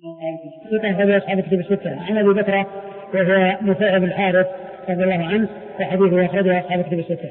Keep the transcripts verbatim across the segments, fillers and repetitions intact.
ثقة أخرجه أصحاب الكتب الستة. عن أبي بكر وهو نفيع بن الحارث رضي الله عنه وحديثه أخرجه أصحاب الكتب الستة.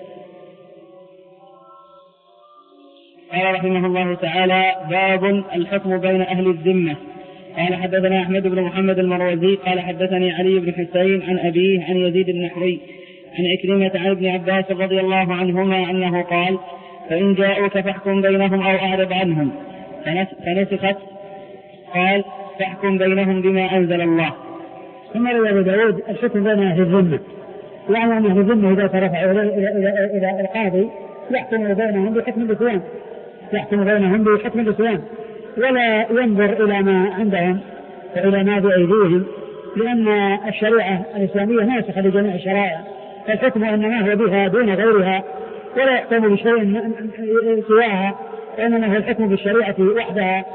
قال رحمه الله تعالى: باب الحكم بين أهل الذمة. قال حدثنا أحمد بن محمد المروزي قال حدثني علي بن حسين عن أبيه عن يزيد النحوي عن عكرمة عن ابن عباس رضي الله عنهما أنه قال: فإن جاءوك فاحكم بينهم أو أعرض عنهم. فنسخت قال: فاحكم بينهم بما أنزل الله. ثم روى أبو داود الحكم بين أهل الذمة، يعني أن أهل الذمة إذا ترفعوا إلى القاضي يحكم بينهم بحكم الإسلام، يحكم بينهم بحكم الإسلام ولا ينظر إلى ما عندهم وإلى ما بأيديهم، لأن الشريعة الإسلامية ناسخة لجميع الشرائع، فالحكم إنما هو بها دون غيرها ولا يحكم بشيء سواها، وإنما هو الحكم بالشريعة وحدها.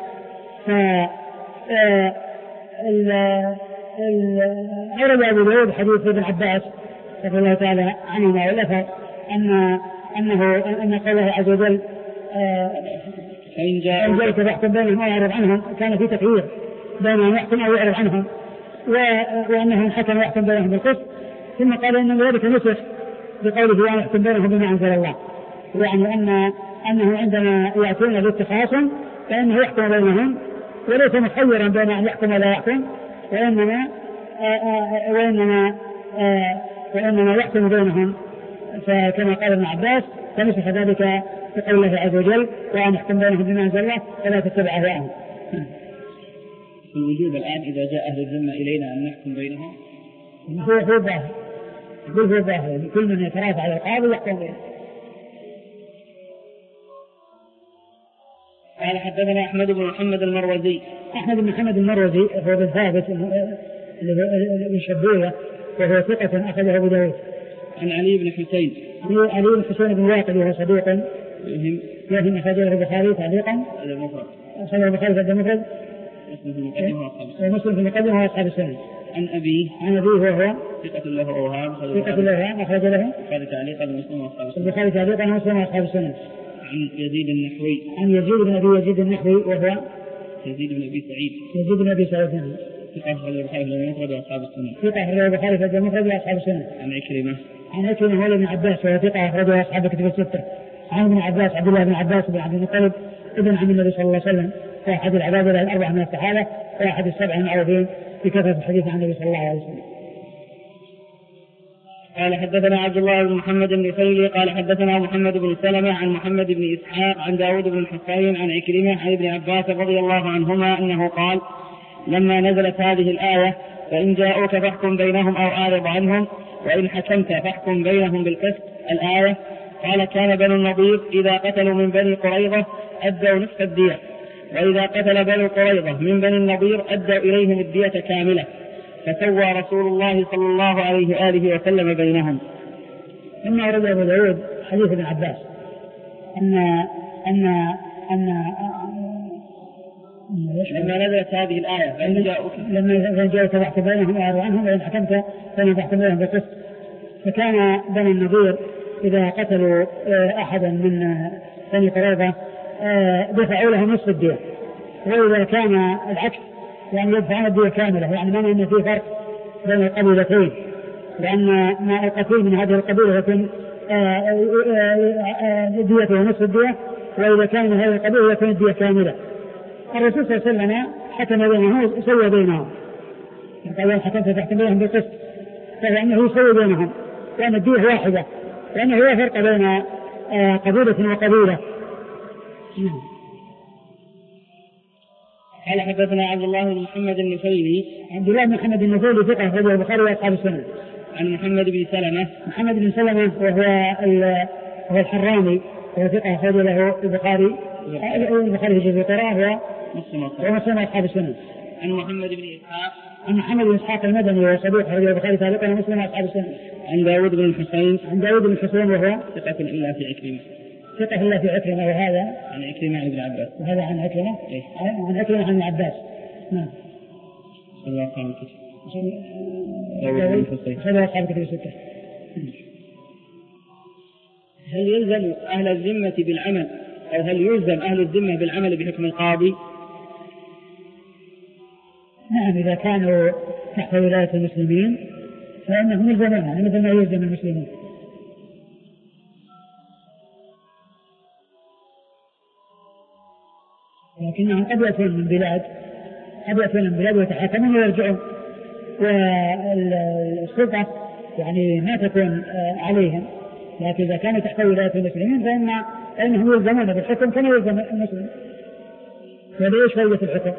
أورد أبو داود حديث ابن عباس رضي الله تعالى عنهما والأثر أن أنه أن قوله عز وجل: فإن جاءك فاحكم بينهم أو أعرض عنهم، كان في تكرير بين أن يحكم أو يعرض عنهم، وأنه حكم ويحكم بينهم بالقسط. ثم قال إن ذلك نسخ بقوله: وأن يحكم بينهم بما أنزل الله، يعني أن أنه عندما يأتون بالتخاصم فإنه يحكم بينهم وليس مخيرا بين أن يحكم ولا يحكم، وإنما وإنما وإنما يحكم بينهم. فكما قال ابن عباس: فنسخ ذلك بقول الله عز وجل: وأن يحكم بينهم بما أنزل الله فلا تتبع أهواءهم. الوجوب الآن إذا جاء أهل الذمة إلينا أن نحكم بينهم هو هو ظاهر، هو ظاهر، كل من يترافع على القاضي يحكم بينهم. قال حدثنا أحمد بن محمد المروزي. أحمد بن محمد المروزي هو بن ثابت بن شبوية وهو ثقة أخذه أبو داود. عن علي بن حسين. علي بن حسين بن واقد وهو صديق يهم يهم أخرجه البخاري تعليقا. أخرجه البخاري في المفرد ومسلم في المقدمة وأصحاب السنن. عن أبيه. عن أبيه وهو ثقة له أوهام. ثقة له أوهام أخرج له البخاري تعليقا ومسلم وأصحاب السنن. البخاري تعليقا ومسلم وأصحاب السنن. عن يزيد النحوي. عن يزيد بن أبي يزيد النحوي وهو يزيد بن أبي سعيد. يزيد بن أبي سعيد. ثقة أخرج البخاري في المفرد وأصحاب السنن. ثقة أخرج البخاري في المفرد وأصحاب السنن. عن عكرمة. عن عكرمة هو ابن عباس وهو ثقة أخرجه أصحاب الكتب الستة. عن ابن عباس عبد الله بن عباس بن عبد المطلب ابن عم النبي صلى الله عليه وسلم، وأحد العبادة الأربعة من الصحابة، وأحد السبع المعروفين بكثرة الحديث عن النبي صلى الله عليه وسلم. قال حدثنا عبد الله بن محمد النفيلي قال حدثنا محمد بن سلمة عن محمد بن إسحاق عن داود بن الحصين عن عكرمة عن ابن عباس رضي الله عنهما أنه قال: لما نزلت هذه الآية: فإن جاءوك فاحكم بينهم أو أعرض عنهم وإن حكمت فاحكم بينهم بالقسط، الآية، قال: كان بنو النضير إذا قتلوا من بني قريظة أدوا نصف الدية، وإذا قتل بنو قريظة من بني النضير أدوا إليهم الدية كاملة، فسوى رسول الله صلى الله عليه وآله وسلم بينهم. ثم ورد أبو داود حديث ابن عباس أن أن أن لما نزلت هذه الآية: فإن جاءوك لما جاءوك فاحكم بينهم وأعرض عنهم وإن حكمت فإن فاحكم بينهم بالقسط. فكان بني النضير إذا قتلوا أحدا من بني قريظة دفعوا له نصف الدية، وإذا كان العكس يعني يدفعون الدية كاملة، يعني معنى أن في فرق بين القبيلتين، لأن ما القتيل من هذه القبيلة يكون ديته نصف الدية، وإذا كان من هذه القبيلة يكون الدية كاملة. الرسول صلى الله عليه وسلم حكم بينهم، سوى بينهم، قال: حكمت فاحكم بينهم بالقسط، فإنه يسوي بينهم، لأن الدية واحدة، لأنه لا فرق بين قبيلة وقبيلة. قال حدثنا عبد الله بن محمد النفيلي. عبد الله بن محمد النفيلي ثقة أخرجه البخاري وأصحاب السنن. عن محمد بن سلمة. محمد بن سلمة وهو وهو الحرامي وهو ثقة أخرجه له البخاري البخاري في جزء القراءة ومسلم وأصحاب السنن. عن محمد بن إسحاق. عن محمد بن إسحاق المدني وهو صديق أخرجه البخاري تعليقا ومسلم وأصحاب السنن. عن داود بن الحصين. عن داود بن الحصين وهو ثقة إلا في عكرمة. ثقة إلا في عكرمة. وهذا عن عكرمة عن ابن عباس. وهذا عن عكرمة إيه؟ عن عكرمة عن ابن عباس. نعم. صلى الله عليه وسلم. داود بن الحصين. صلى الله عليه وسلم. هل يلزم أهل الذمة بالعمل أو هل يلزم أهل الذمة بالعمل بحكم القاضي؟ نعم إذا كانوا تحت ولاية المسلمين فإنهم يلزمون مثل ما يلزم المسلمين. لكنهم قد يأتون من بلاد قد يأتون من بلاد ويتحاكمون ويرجعون، والسلطة يعني ما تكون عليهم. لكن إذا كانوا تحت ولاية المسلمين فإن فإنهم يلزمون بالحكم كما يلزم المسلم. وليش فائدة الحكم؟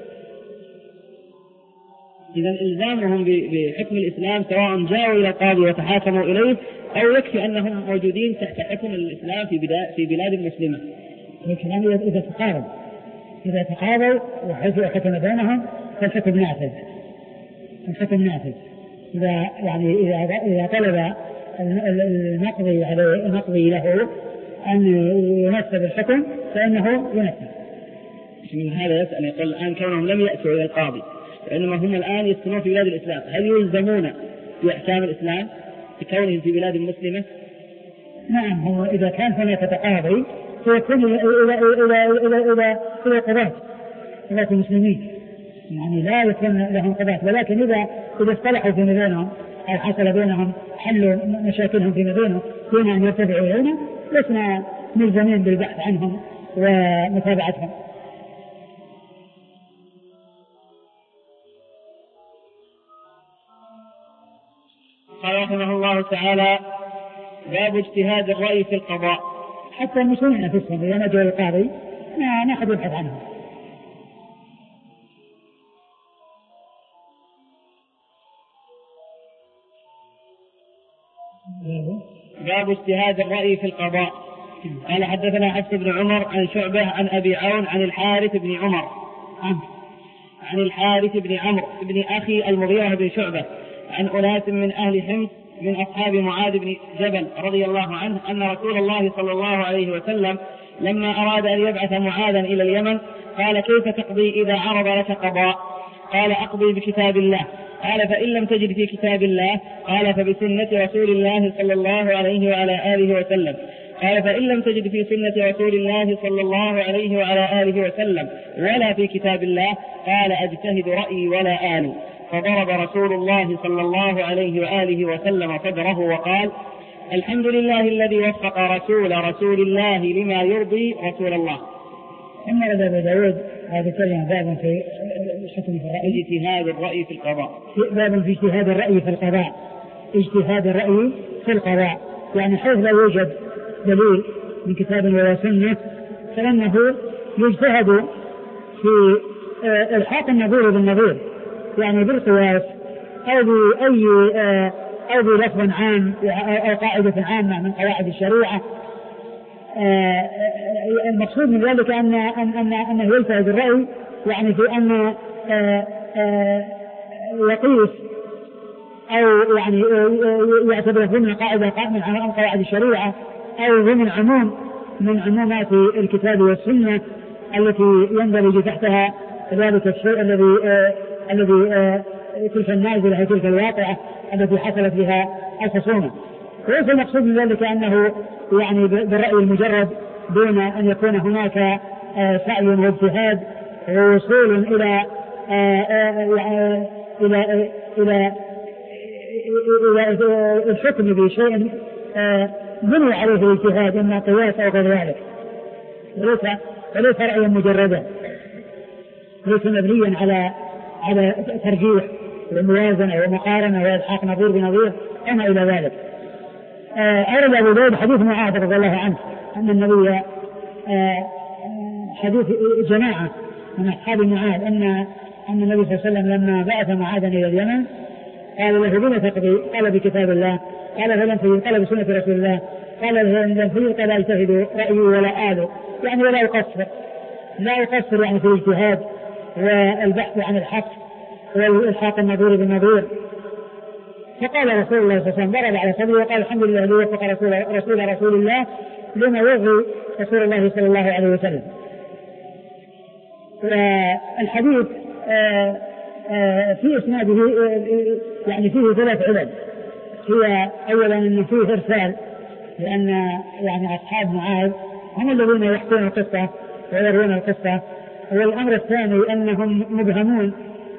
إذا إلزامهم بحكم الإسلام سواء جاءوا إلى القاضي وتحاكموا إليه أو يكفي أنهم موجودين تحت حكم الإسلام في في بلاد مسلمة. الكلام إذا تقارب إذا تقاربوا وحيث حكم بينهم فالحكم نافذ. الحكم نافذ إذا يعني إذا إذا طلب المقضي عليه المقضي له أن ينفذ الحكم فإنه ينفذ. من هذا يسأل يقول الآن كونهم لم يأتوا إلى القاضي وإنما هم الآن يسكنون في بلاد الإسلام، هل يلزمون بأحكام الإسلام بكونهم في بلاد مسلمة؟ نعم، هو إذا كان هناك تقاضي فيكون إلى إلى إلى إلى إلى قضاة قضاة المسلمين، يعني لا يكون لهم قضاة. ولكن إذا إذا اصطلحوا فيما بينهم أو حصل بينهم حل مشاكلهم فيما بينهم دون أن يرتفعوا إلينا لسنا ملزمين بالبحث عنهم ومتابعتهم. قال رحمه الله تعالى: باب اجتهاد الرأي في القضاء. حتى المسلمين نفسهم إذا نجوا القاضي ما نأخذ البحث عنهم. باب اجتهاد الرأي في القضاء. قال حدثنا حفص بن عمر عن شعبة عن أبي عون عن الحارث بن عمر عن الحارث بن عمرو بن أخي المغيرة بن شعبة عن أناس من أهل حمص من أصحاب معاذ بن جبل رضي الله عنه أن رسول الله صلى الله عليه وسلم لما أراد أن يبعث معاذا إلى اليمن قال: كيف تقضي إذا عرض لك قضاء؟ قال: أقضي بكتاب الله. قال: فإن لم تجد في كتاب الله؟ قال: فبسنة رسول الله صلى الله عليه وعلى آله وسلم. قال: فإن لم تجد في سنة رسول الله صلى الله عليه وعلى آله وسلم ولا في كتاب الله؟ قال: أجتهد رأيي ولا آل. فضرب رسول الله صلى الله عليه وآله وسلم صدره وقال: الحمد لله الذي وفق رسول رسول الله لما يرضي رسول الله. ثم رد أبو داود هذا كلمة باب في حكم الرأي اجتهاد الرأي في القضاء. باب في اجتهاد الرأي في القضاء. اجتهاد الرأي في القضاء يعني حيث لا يوجد دليل من كتاب ولا سنة فإنه يجتهد في الحاق النظير بالنظير، يعني بالقياس أو بأي أو بلفظ عام أو قاعدة عامة من قواعد الشريعة. المقصود من ذلك أن أن أنه يجتهد الرأي يعني في أن يقيس أو يعني يعتبر ضمن قاعدة من قواعد الشريعة أو ضمن عموم من عمومات الكتاب والسنة التي يندرج تحتها ذلك الشيء الذي الذي تلك النازلة هي تلك الواقعة التي حصلت بها الخصومة. وليس المقصود من ذلك أنه يعني بالرأي المجرد دون أن يكون هناك سعي واجتهاد ووصول إلى إلى إلى إلى الحكم بشيء بني عليه الاجتهاد إما قياس أو غير ذلك، وليس وليس رأيا مجردا، ليس مبنيا على على ترجيح وموازنة ومقارنة وإلحاق نظير بنظير أما إلى ذلك. أورد أبو داود حديث معاذ رضي الله عنه أن النبي حديث جماعة من أصحاب معاذ أن أن النبي صلى الله عليه وسلم لما بعث معاذا إلى اليمن قال له: بما تقضي؟ قال: بكتاب الله. قال: فلم تجد؟ قال: بسنة رسول الله. قال: لم تجد؟ قال: أجتهد رأيي ولا آل، يعني ولا أقصر لا أقصر يعني في الاجتهاد والبحث عن الحق والإلحاق النظير بالنظير. فقال رسول الله صلى الله عليه وسلم ضرب على صدره وقال: الحمد لله الذي وفق رسول, رسول رسول الله لما يرضي رسول الله صلى الله عليه وسلم. الحديث آآ آآ في إسناده يعني فيه ثلاث علل. هي أولا أنه فيه إرسال لأن يعني أصحاب معاذ هم الذين يحكون القصة ويروون القصة. والأمر الثاني أنهم مبهمون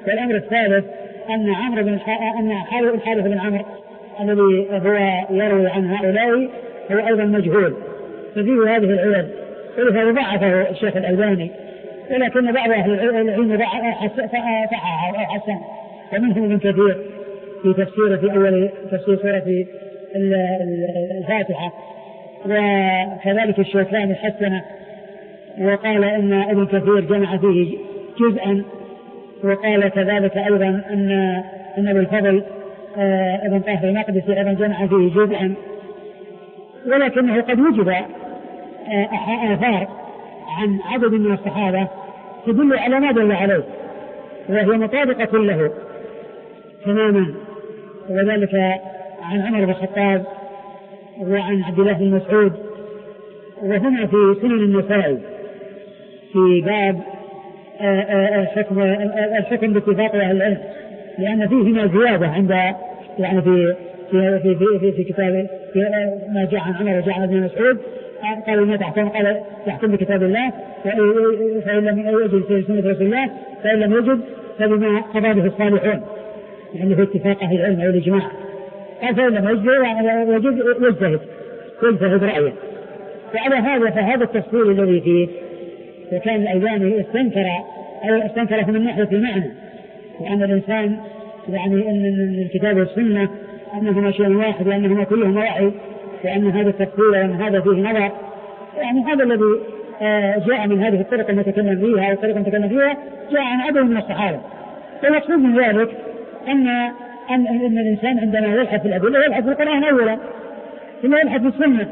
والأمر الثالث أن عمرو بن أن الحارث بن عمرو الذي هو يروي عن هؤلاء هو أيضا مجهول، ففيه هذه العلل، ولهذا ضعفه الشيخ الألباني، ولكن بعض أهل العلم صححه أو حسن، ومنهم ابن كثير في تفسير في أول تفسير سورة الفاتحة، وكذلك الشوكاني حسنه وقال إن ابن كثير جمع فيه جزءا، وقال كذلك أيضا أن أن ابن الفضل ابن طاهر المقدسي أيضا جمع فيه جزءا، ولكنه قد وجد آثار عن عدد من الصحابة تدل على ما دل عليه، وهي مطابقة له تماما، وذلك عن عمر بن الخطاب وعن عبد الله بن مسعود، وهنا في سنن النسائي في باب الحكم الحكم باتفاق أهل العلم، لأن فيهما زيادة عند يعني في في في في, في, في كتاب في ما جاء عن عمر وجاء عن ابن مسعود قال ما تحكم قال يحكم بكتاب الله، فإن لم يجد في سنة رسول الله فإن لم يجد فبما قضى به الصالحون، يعني في اتفاق أهل العلم أو الإجماع، قال فإن لم يجد يجد يجتهد يجتهد رأيه. وعلى هذا فهذا التفصيل الذي فيه، وكان الألباني استنكر أو استنكره من ناحية المعنى، وأن الإنسان يعني أن الكتاب والسنة أنهما شيء واحد وأنهما كلهما واحد، وأن هذا التفصيل وأن هذا فيه نظر، يعني هذا الذي جاء من هذه الطرق المتكلم فيها أو الطرق المتكلم فيها جاء عن عدد من الصحابة. فالمقصود من ذلك أن أن أن الإنسان عندما يبحث في الأدلة يبحث في القرآن أولا ثم يبحث في السنة،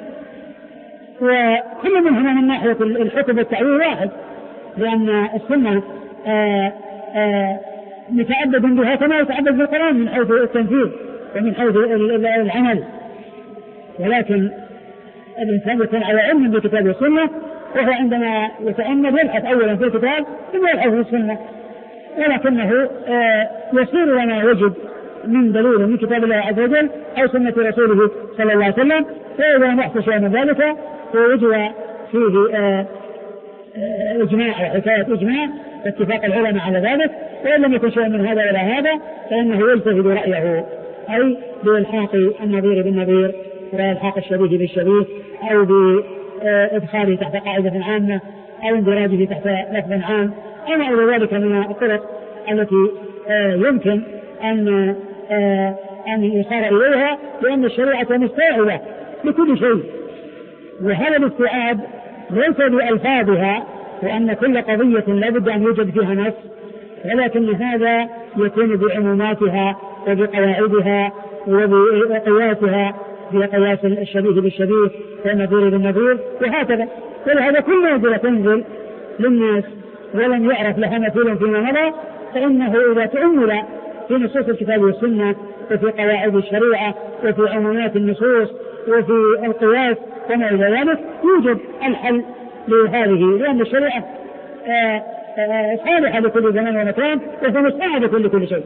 وكل منهما من ناحية الحكم والتعويل واحد، لأن السنة آآ آآ متعبد بها كما يتعبد بالقرآن من حيث التنفيذ ومن حيث العمل، ولكن الإنسان يكون على علم بالكتاب والسنة، وهو عندما يتأمل يبحث أولا في الكتاب ثم يبحث في السنة، ولكنه يصير لما يجد من دليل من كتاب الله عز وجل أو سنة رسوله صلى الله عليه وسلم، فإذا نحث شيء من ذلك فوجد فيه آآ آآ إجماع وحكاية إجماع واتفاق العلماء على ذلك، وإن لم يكن شيء من هذا ولا هذا فإنه يلتفت رأيه، أي بإلحاق النظير بالنظير وإلحاق الشبيه بالشبيه، أو بإدخاله تحت قاعدة عامة أو اندراجه تحت لفظ عام، أو ما إلى ذلك من الطرق التي يمكن أن أن يصار إليها، لأن الشريعة مستوعبة لكل شيء، وهذا الاستيعاب ليس بألفاظها وأن كل قضية لابد أن يوجد فيها نص، ولكن هذا يكون بعموماتها وبقواعدها وبقياسها، بقياس الشبيه بالشبيه والنظير بالنظير وهكذا. ولهذا كل منزلة تنزل للناس ولم يعرف لها مثيل فيما مضى، فإنه إذا تأمل في نصوص الكتاب والسنة وفي قواعد الشريعة وفي عمومات النصوص وفي القياس وما إلى ذلك يوجد الحل لهذه، لأن الشريعة صالحة لكل زمان ومكان وهي مستعدة لكل شيء.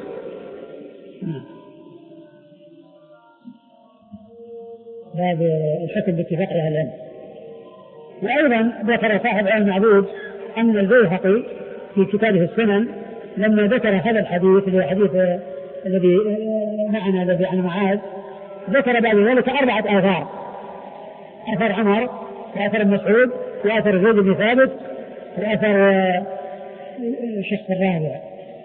هذا الحكم باتفاق أهل العلم. وأيضا ذكر صاحب علم المعبود أن البيهقي في كتابه السنن لما ذكر هذا الحديث اللي هو الحديث الذي معنا الذي عن معاذ، ذكر بعد ذلك أربعة آثار: أثر عمر وأثر مسعود وأثر زيد بن ثابت وأثر الشخص الرابع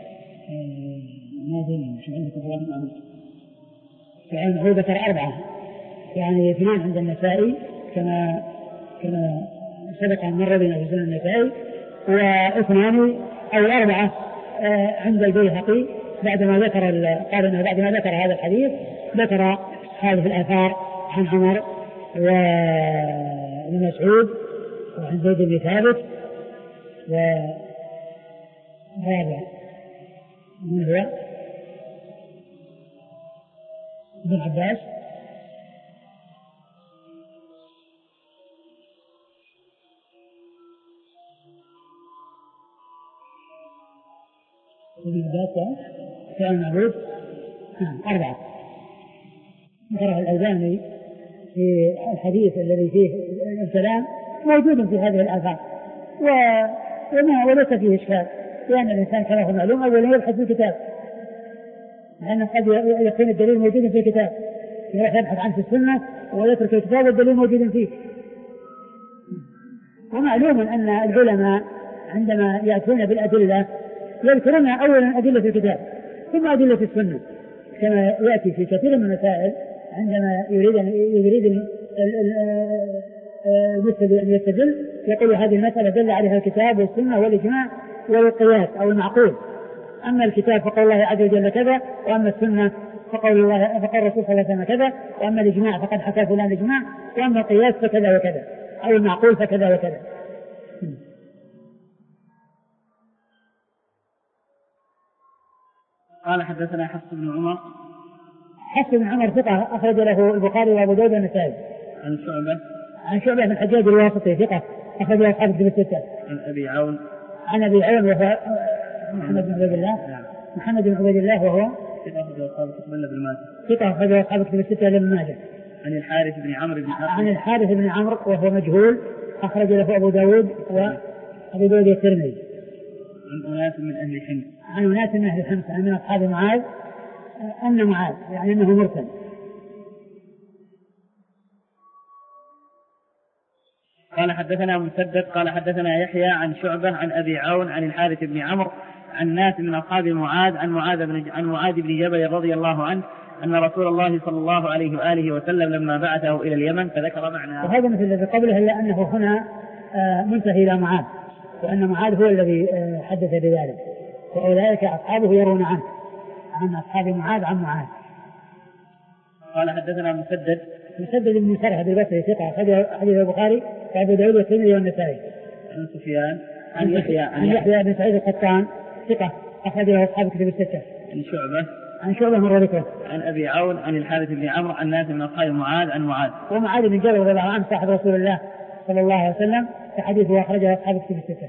ما أدري شو عندك يعني هو ذكر أربعة، يعني اثنان عند النسائي كما كما سبق أن مر بنا في سنن النسائي، واثنان أو أربعة عند البيهقي بعدما ذكر قال إنه بعدما ذكر هذا الحديث ذكر هذه الآثار عن عمر وابن مسعود وعن زيد بن ثابت ورابع من هو ابن عباس ابن عباس كان معبود أربعة. ذكره الألباني في الحديث الذي فيه الكلام موجود في هذه الآثار وما وليس فيه إشكال، لأن الإنسان كما هو معلوم أولا يبحث في الكتاب، لأن قد يكون الدليل موجود في الكتاب، يروح يبحث عنه في السنة ويترك الكتاب والدليل موجود فيه. ومعلوم أن العلماء عندما يأتون بالأدلة يذكرون أولا أدلة الكتاب ثم أدلة السنة، كما يأتي في كثير من المسائل عندما يريد يريد المستدل أن يستدل يقول هذه المسألة دل عليها الكتاب والسنة والإجماع والقياس أو المعقول. أما الكتاب فقول الله عز وجل كذا، وأما السنة فقول الله فقال الرسول صلى الله عليه وسلم كذا، وأما الإجماع فقد حكى فلان الإجماع، وأما القياس فكذا وكذا، أو المعقول فكذا وكذا. قال حدثنا حفص بن عمر. حفص بن عمر ثقة أخرج له البخاري وأبو داود والنسائي. عن شعبة. عن شعبة بن الحجاج الواسطي ثقة أخرج له أصحاب الكتب الستة. عن أبي عون. عن أبي عون وهو محمد بن عبيد الله. نعم. محمد بن عبيد الله وهو ثقة أخرج له أصحاب الكتب إلا ابن ماجه. ثقة أخرج له أصحاب الكتب الستة إلا ابن ماجه. عن الحارث بن عمرو بن عن الحارث بن عمرو وهو مجهول أخرج له أبو داود وأبو داود الترمذي. عن أناس من أهل حمص. عن أناس من أهل حمص من أصحاب معاذ أن معاذ يعني أنه مرسل. قال حدثنا مسدد قال حدثنا يحيى عن شعبة عن أبي عون عن الحارث بن عمرو عن ناس من أصحاب معاذ عن معاذ بن عن معاذ بن جبل رضي الله عنه أن رسول الله صلى الله عليه وآله وسلم لما بعثه إلى اليمن فذكر معناه. وهذا مثل الذي قبله إلا أنه هنا منتهي إلى معاذ، وأن معاذ هو الذي حدث بذلك، وأولئك أصحابه يرون عنه عن أصحاب معاذ عن معاذ. قال حدثنا مسدد. مسدد بن مسرهد البصري ثقة حديث البخاري وأبو داود والترمذي والنسائي. عن سفيان عن يحيى عن يحيى بن سعيد القطان ثقة أخرج له أصحاب الكتب الستة. عن شعبة عن شعبة مرة ذكره. عن أبي عون عن الحارث بن عمرو عن ناس من أصحاب معاذ عن معاذ. ومعاذ بن جبل رضي الله عنه صاحب رسول الله صلى الله عليه وسلم في حديثه أخرجه أصحاب الكتب الستة.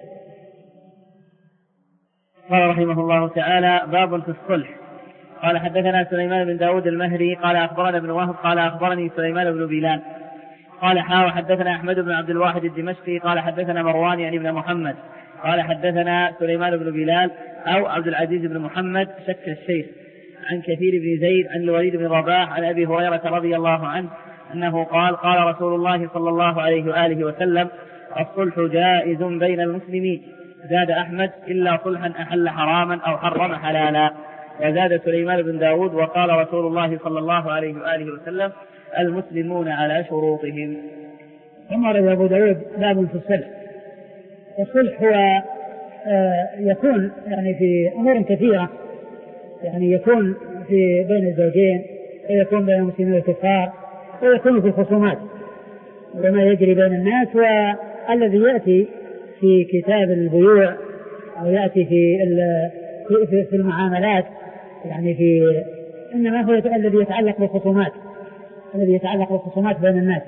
قال رحمه الله تعالى باب في الصلح. قال حدثنا سليمان بن داود المهري قال أخبرنا ابن وهب قال أخبرني سليمان بن بلال قال حا وحدثنا أحمد بن عبد الواحد الدمشقي قال حدثنا مروان يعني بن محمد قال حدثنا سليمان بن بلال أو عبد العزيز بن محمد شك الشيخ عن كثير بن زيد عن الوليد بن رباح عن أبي هريرة رضي الله عنه أنه قال قال رسول الله صلى الله عليه وآله وسلم الصلح جائز بين المسلمين. زاد أحمد إلا صلحا أحل حراما أو حرم حلالا. وزاد سليمان بن داود وقال رسول الله صلى الله عليه وآله وسلم المسلمون على شروطهم. ثم روى أبو داود باب في الصلح. الصلح هو آه يكون يعني في أمور كثيرة، يعني يكون في بين الزوجين ويكون بين المسلمين والكفار ويكون في الخصومات وما يجري بين الناس. والذي يأتي في كتاب البيوع أو يأتي في في, في المعاملات يعني في إنما هو الذي يتعلق بالخصومات الذي يتعلق بالخصومات بين الناس.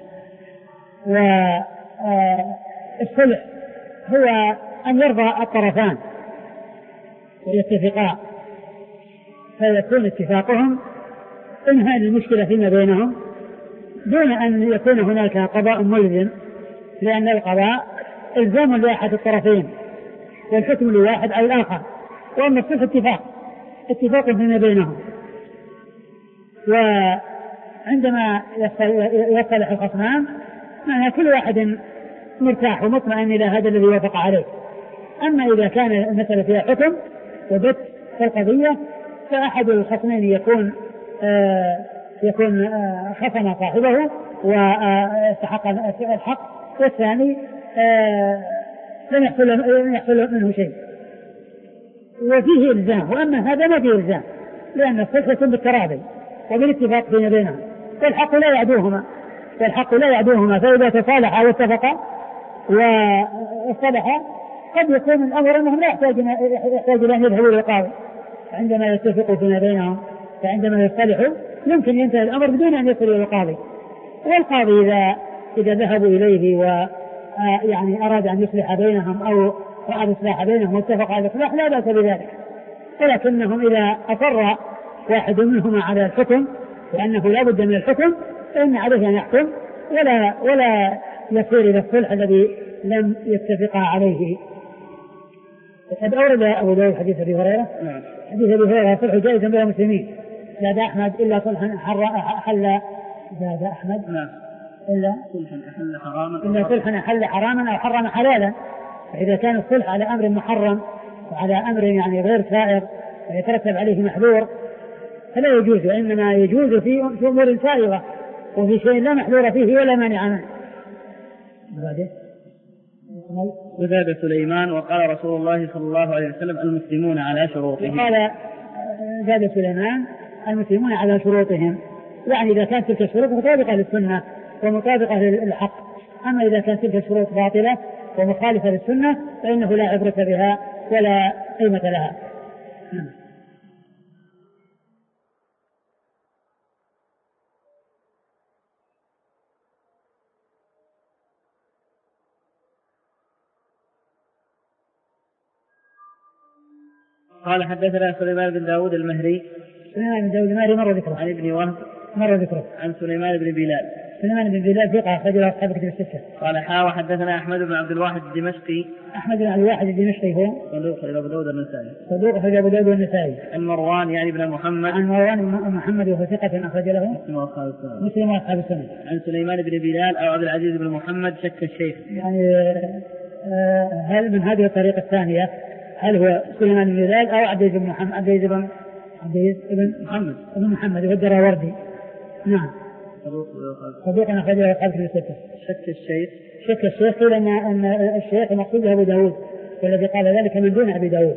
والصلح هو أن يرضى الطرفان ويتفقا فيكون اتفاقهم انهاء المشكلة فيما بينهم دون أن يكون هناك قضاء ملزم، لأن القضاء إلزام لأحد الطرفين والحكم لواحد على الآخر، وأما الصلح اتفاق اتفاق فيما بينهم. وعندما يصلح الخصمان معنى كل واحد مرتاح ومطمئن إلى هذا الذي وافق عليه. أما إذا كان المسألة فيها حكم وبت في القضية فأحد الخصمين يكون آه يكون آه خصم صاحبه واستحق الحق، والثاني آه لم يحصل منه شيء وفيه إلزام. وأما هذا ما فيه إلزام، لأن الصلح يكون بالتراضي وبالاتفاق بين بينهم، والحق لا يعدوهما والحق لا يعدوهما فإذا تصالحا واتفقا واصطلحا قد يكون الأمر أنهم لا يحتاج إلى أن يذهبوا للقاضي عندما يتفقوا فيما بينهم، فعندما يصطلحوا يمكن ينتهي الأمر بدون أن يصلوا إلى القاضي. والقاضي إذا إذا ذهبوا إليه ويعني أراد أن يصلح بينهم أو رأى الإصلاح بينهم واتفق على الإصلاح لا بأس بذلك، ولكنهم إذا أصر واحد منهما على الحكم لأنه لا بد من الحكم فإن عليه أن يحكم ولا ولا يصير إلى الصلح الذي لم يتفقا عليه. وقد أورد أبو داود حديث أبي هريرة حديث أبي هريرة صلح جائز بين المسلمين زاد أحمد إلا صلحا حل زاد أحمد إلا صلحا أحل حراما إلا صلحا أحل حراما أو حرم حلالا. فإذا كان الصلح على أمر محرم وعلى أمر يعني غير سائر ويترتب عليه محذور فلا يجوز، وإنما يجوز في أمور سائرة وفي شيء لا محذور فيه ولا مانع منه. وزاد سليمان وقال رسول الله صلى الله عليه وسلم المسلمون على شروطهم. قال زاد سليمان المسلمون على شروطهم، يعني إذا كانت تلك الشروط مطابقة للسنة ومطابقة للحق. أما إذا كانت تلك الشروط باطلة ومخالفة للسنة فإنه لا عبرة بها ولا قيمة لها. قال حدثنا سليمان بن داود المهري. سليمان بن داود المهري مر ذكره. عن ابن وهب مر ذكره. عن سليمان بن بلال. سليمان بن بلال ثقة أخرج له أصحاب كتب الستة. قال حا وحدثنا أحمد بن عبد الواحد الدمشقي. أحمد بن عبد الواحد الدمشقي هو صدوق أبو داود النسائي. صدوق أبو داود النسائي. عن مروان يعني بن محمد. عن مروان محمد وهو ثقة أخرج له مسلم وأصحاب السنة. مسلم وأصحاب السنة. عن سليمان بن بلال أو عبد العزيز بن محمد شك الشيخ. يعني هل من هذه الطريقة الثانية هل هو سليمان بن بلال أو عبد بن محمد عبد بن عبد بن محمد بن محمد والدراوردي؟ نعم. صدوق أخرج له أصحاب الكتب الستة. شك الشيخ. شك الشيخ قيل أن أن الشيخ مقصود أبو داود، والذي قال ذلك من دون أبي داود.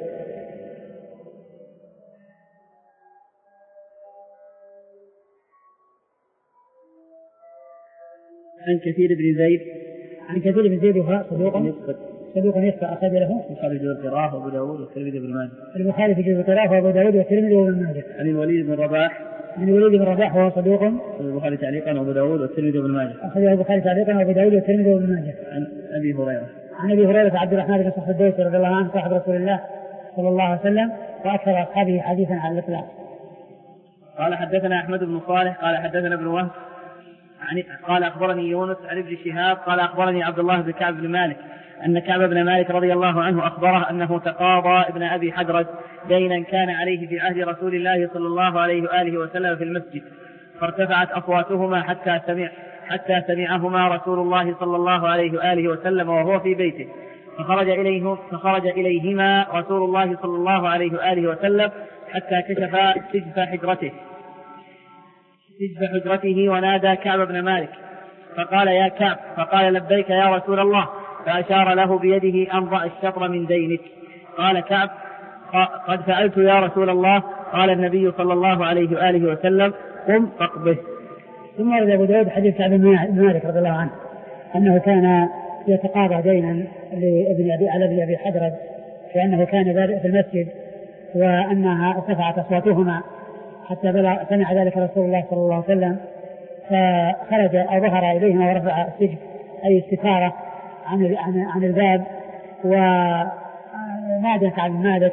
عن كثير بن زيد. عن كثير بن زيد وهو صدوق صدوق يخفى أخرج له البخاري في القراءة وأبو داود والترمذي بن ماجه. البخاري في القراءة وأبو داود والترمذي بن ماجه. عن الوليد بن رباح. عن الوليد بن رباح وهو صدوق البخاري تعليقا وأبو داود والترمذي بن ماجه. أخرجه البخاري تعليقا وأبو داود والترمذي بن ماجه. عن أبي هريرة. عن أبي هريرة عبد الرحمن بن صخر الدوسي رضي الله عنه صاحب رسول الله صلى الله عليه وسلم وأكثر أصحابه حديثا على الإطلاق. قال حدثنا أحمد بن صالح قال حدثنا ابن وهب قال أخبرني يونس عن ابن شهاب قال أخبرني عبد الله بن كعب بن مالك أن كعب بن مالك رضي الله عنه أخبره أنه تقاضى ابن أبي حدرج دينا كان عليه في عهد رسول الله صلى الله عليه وآله وسلم في المسجد، فارتفعت أصواتهما حتى سمع حتى سمعهما رسول الله صلى الله عليه وآله وسلم وهو في بيته، فخرج إليه فخرج إليهما رسول الله صلى الله عليه وآله وسلم حتى كشف سجف حجرته سجف حجرته ونادى كعب بن مالك فقال يا كعب، فقال لبيك يا رسول الله، فأشار له بيده أن ضع الشطر من دينك. قال كعب قد فعلت يا رسول الله. قال النبي صلى الله عليه وآله وسلم قم فاقبه. ثم ورد أبو داود حديث كعب بن مالك رضي الله عنه أنه كان يتقاضى دينا لابن أبي على ابن أبي حدرج، وأنه كان في المسجد وأنها ارتفعت أصواتهما حتى بلغ سمع ذلك رسول الله صلى الله عليه وسلم، فخرج أو ظهر إليهما ورفع السجف أي الستارة عن عن الباب ونادى كعب بن مالك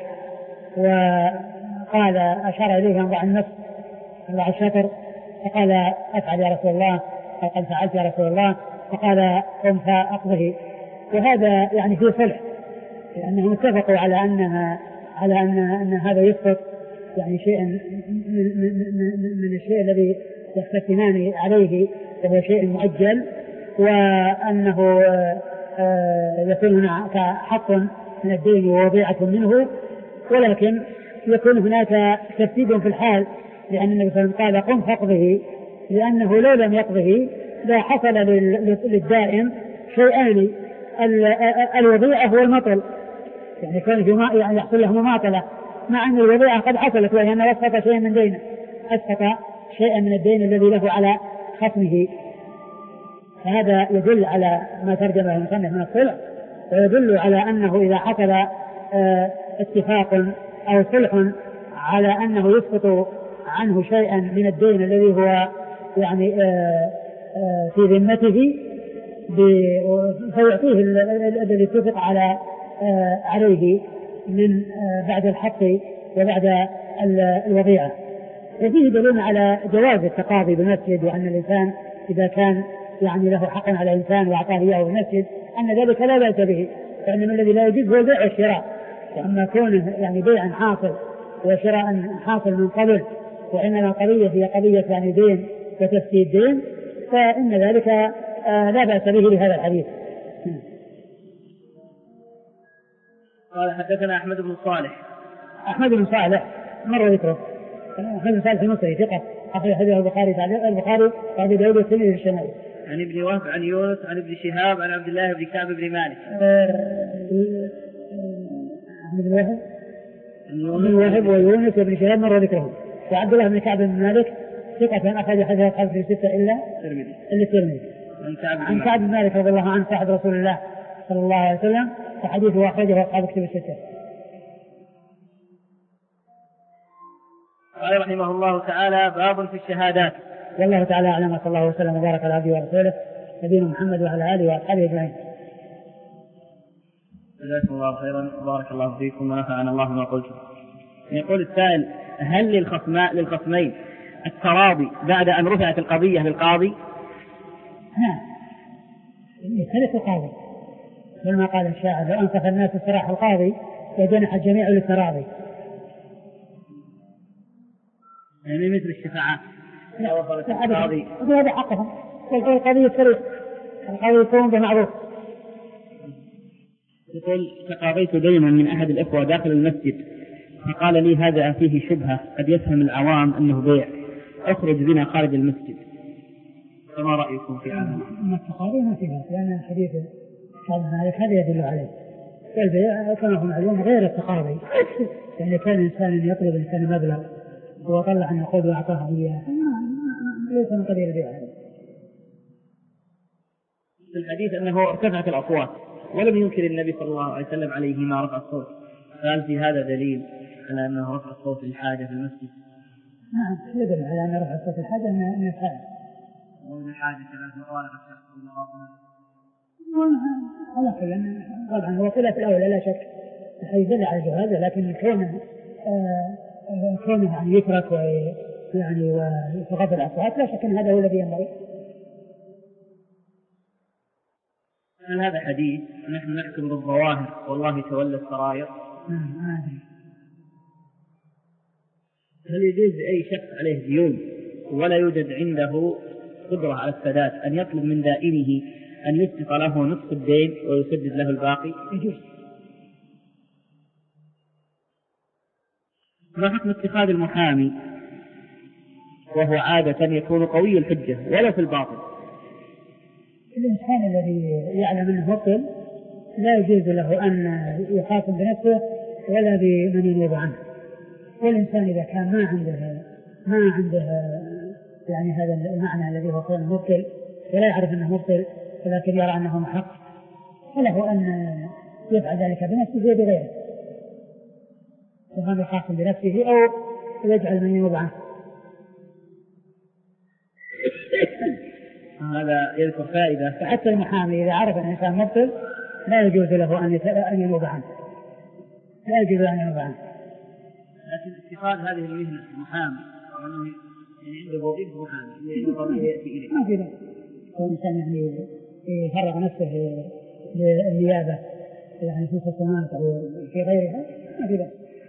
وقال أشار إليه أن ضع النص ضع الشطر، فقال أفعل يا رسول الله، أو قد فعلت يا رسول الله، فقال قم فأقضه. وهذا يعني فيه صلح، لأنهم اتفقوا على أنها على أن أن هذا يسقط يعني شيء من, من, من الشيء الذي يختتمان عليه وهو شيء مؤجل، وأنه يكون هناك حق من الدين ووضيعة منه، ولكن يكون هناك ترتيب في الحال، لأن النبي صلى الله عليه وسلم قال قم فاقضه، لأنه لو لم يقضه لا حصل للدائم شيئان، الوضيعة والمطل، يعني كان في يعني يحصل له مماطلة، مع أن الوضيعة قد حصلت وهي أنه أسقط شيئا من دينه، أسقط شيئا من الدين الذي له على خصمه. فهذا يدل على ما ترجمه المصنف من الصلح، ويدل على أنه إذا حصل اه اتفاق أو صلح على أنه يسقط عنه شيئا من الدين الذي هو يعني اه اه في ذمته فيعطيه الذي اتفق على عليه من بعد الحق وبعد الوضيعة. وفيه دليل على جواز التقاضي بالمسجد، وأن الإنسان إذا كان يعني له حق على الإنسان وأعطاه إياه بالمسجد أن ذلك لا بأس به، فإنما الذي لا يجوز هو البيع والشراء، وأما كونه يعني بيع حاصل وشراء حاصل من قبل وإنما القضية هي قضية يعني دين وتسديد دين فإن ذلك آه لا بأس به لهذا الحديث. قال حدثنا أحمد بن صالح. أحمد بن صالح مر ذكره. أحمد بن صالح المصري ثقة أخرج حديثه البخاري تعليق البخاري وأبو داود والترمذي في الشمال. عن ابن وهب عن يونس عن ابن شهاب عن عبد الله بن كعب بن مالك. أحمد بن وهب ابن وهب ويونس وابن شهاب مر ذكرهم. وعبد الله بن كعب بن مالك ثقة أخرج حديثه الخمسة في ستة إلا الترمذي. عن كعب بن مالك رضي الله عنه صاحب رسول الله صلى الله عليه وسلم وحديثه أخرجه أصحاب كتب الستة. قال رحمه الله تعالى باب في الشهادات. والله تعالى أعلم صلى الله وسلم وبارك على عبده ورسوله نبينا محمد وعلى آله وأصحابه أجمعين. جزاكم الله خيرا وبارك الله فيكم ونفعنا الله بما قلتم. يقول السائل هل للخصماء للخصمين التراضي بعد أن رفعت القضية للقاضي؟ نعم يختلف القاضي كما قال الشاعر لو أنصف الناس استراح القاضي وجنح الجميع للتراضي. يعني مثل الشفاعة لا وصلت القاضي هذا حقهم القاضي يستريح القاضي يكون بمعروف. يقول تقاضيت دينا من أحد الإخوة داخل المسجد فقال لي هذا فيه شبهة قد يفهم العوام أنه بيع أخرج بنا خارج المسجد فما رأيكم في هذا؟ أما التقاضي ما فيها لأن الحديث هذا يدل عليه والبيع كما هو معلوم غير التقاضي يعني كان إنسان يطلب إنسان مبلغ وطلع أن يقول وأعطاه إياه ليس من قبيل البيع. في الحديث أنه ارتفعت الأصوات ولم ينكر النبي صلى الله عليه وسلم عليهما رفع الصوت فهل في هذا دليل على أنه رفع الصوت للحاجة في المسجد؟ نعم يدل على أن رفع الصوت الحاجة من الحاجة ومن الحاجة كذلك مطالب الشخص على كل طبعا هو خلاف الأول لا شك يدل على الجواز لكن كونه آه كونه يعني يترك ويعني ويتغض الأصوات لا شك أن هذا هو الذي ينبغي. هل هذا حديث نحن نحكم بالظواهر والله تولى السرائر؟ هل يجوز لأي شخص عليه ديون ولا يوجد عنده قدرة على السداد أن يطلب من دائنه أن يسقط له نصف الدين ويسدد له الباقي؟ يجوز. ما حكم اتخاذ المحامي وهو عادة يكون قوي الحجة ولا في الباطل؟ الإنسان الذي يعلم أنه مبطل لا يجوز له أن يخاصم بنفسه ولا بمن ينوب عنه. والإنسان إذا كان ما عنده ما عنده يعني هذا المعنى الذي هو كونه مبطل ولا يعرف أنه مبطل ولكن يرى أنه محق فله أن يفعل ذلك بنفسه وبغيره وهذا يخاصم بنفسه أو يجعل من ينوب عنه. هذا يذكر فائدة. فحتى المحامي إذا عرف أن الإنسان مبطل لا يجوز له أن ينوب عنه لا يجوز أن ينوب عنه. لكن اتخاذ هذه المهنة محامي يعني عنده وظيفة محامي يأتي إليه ما في ذلك. الإنسان يعني يفرغ نفسه للنيابة يعني في الخصومات أو في غيرها ما في ذلك.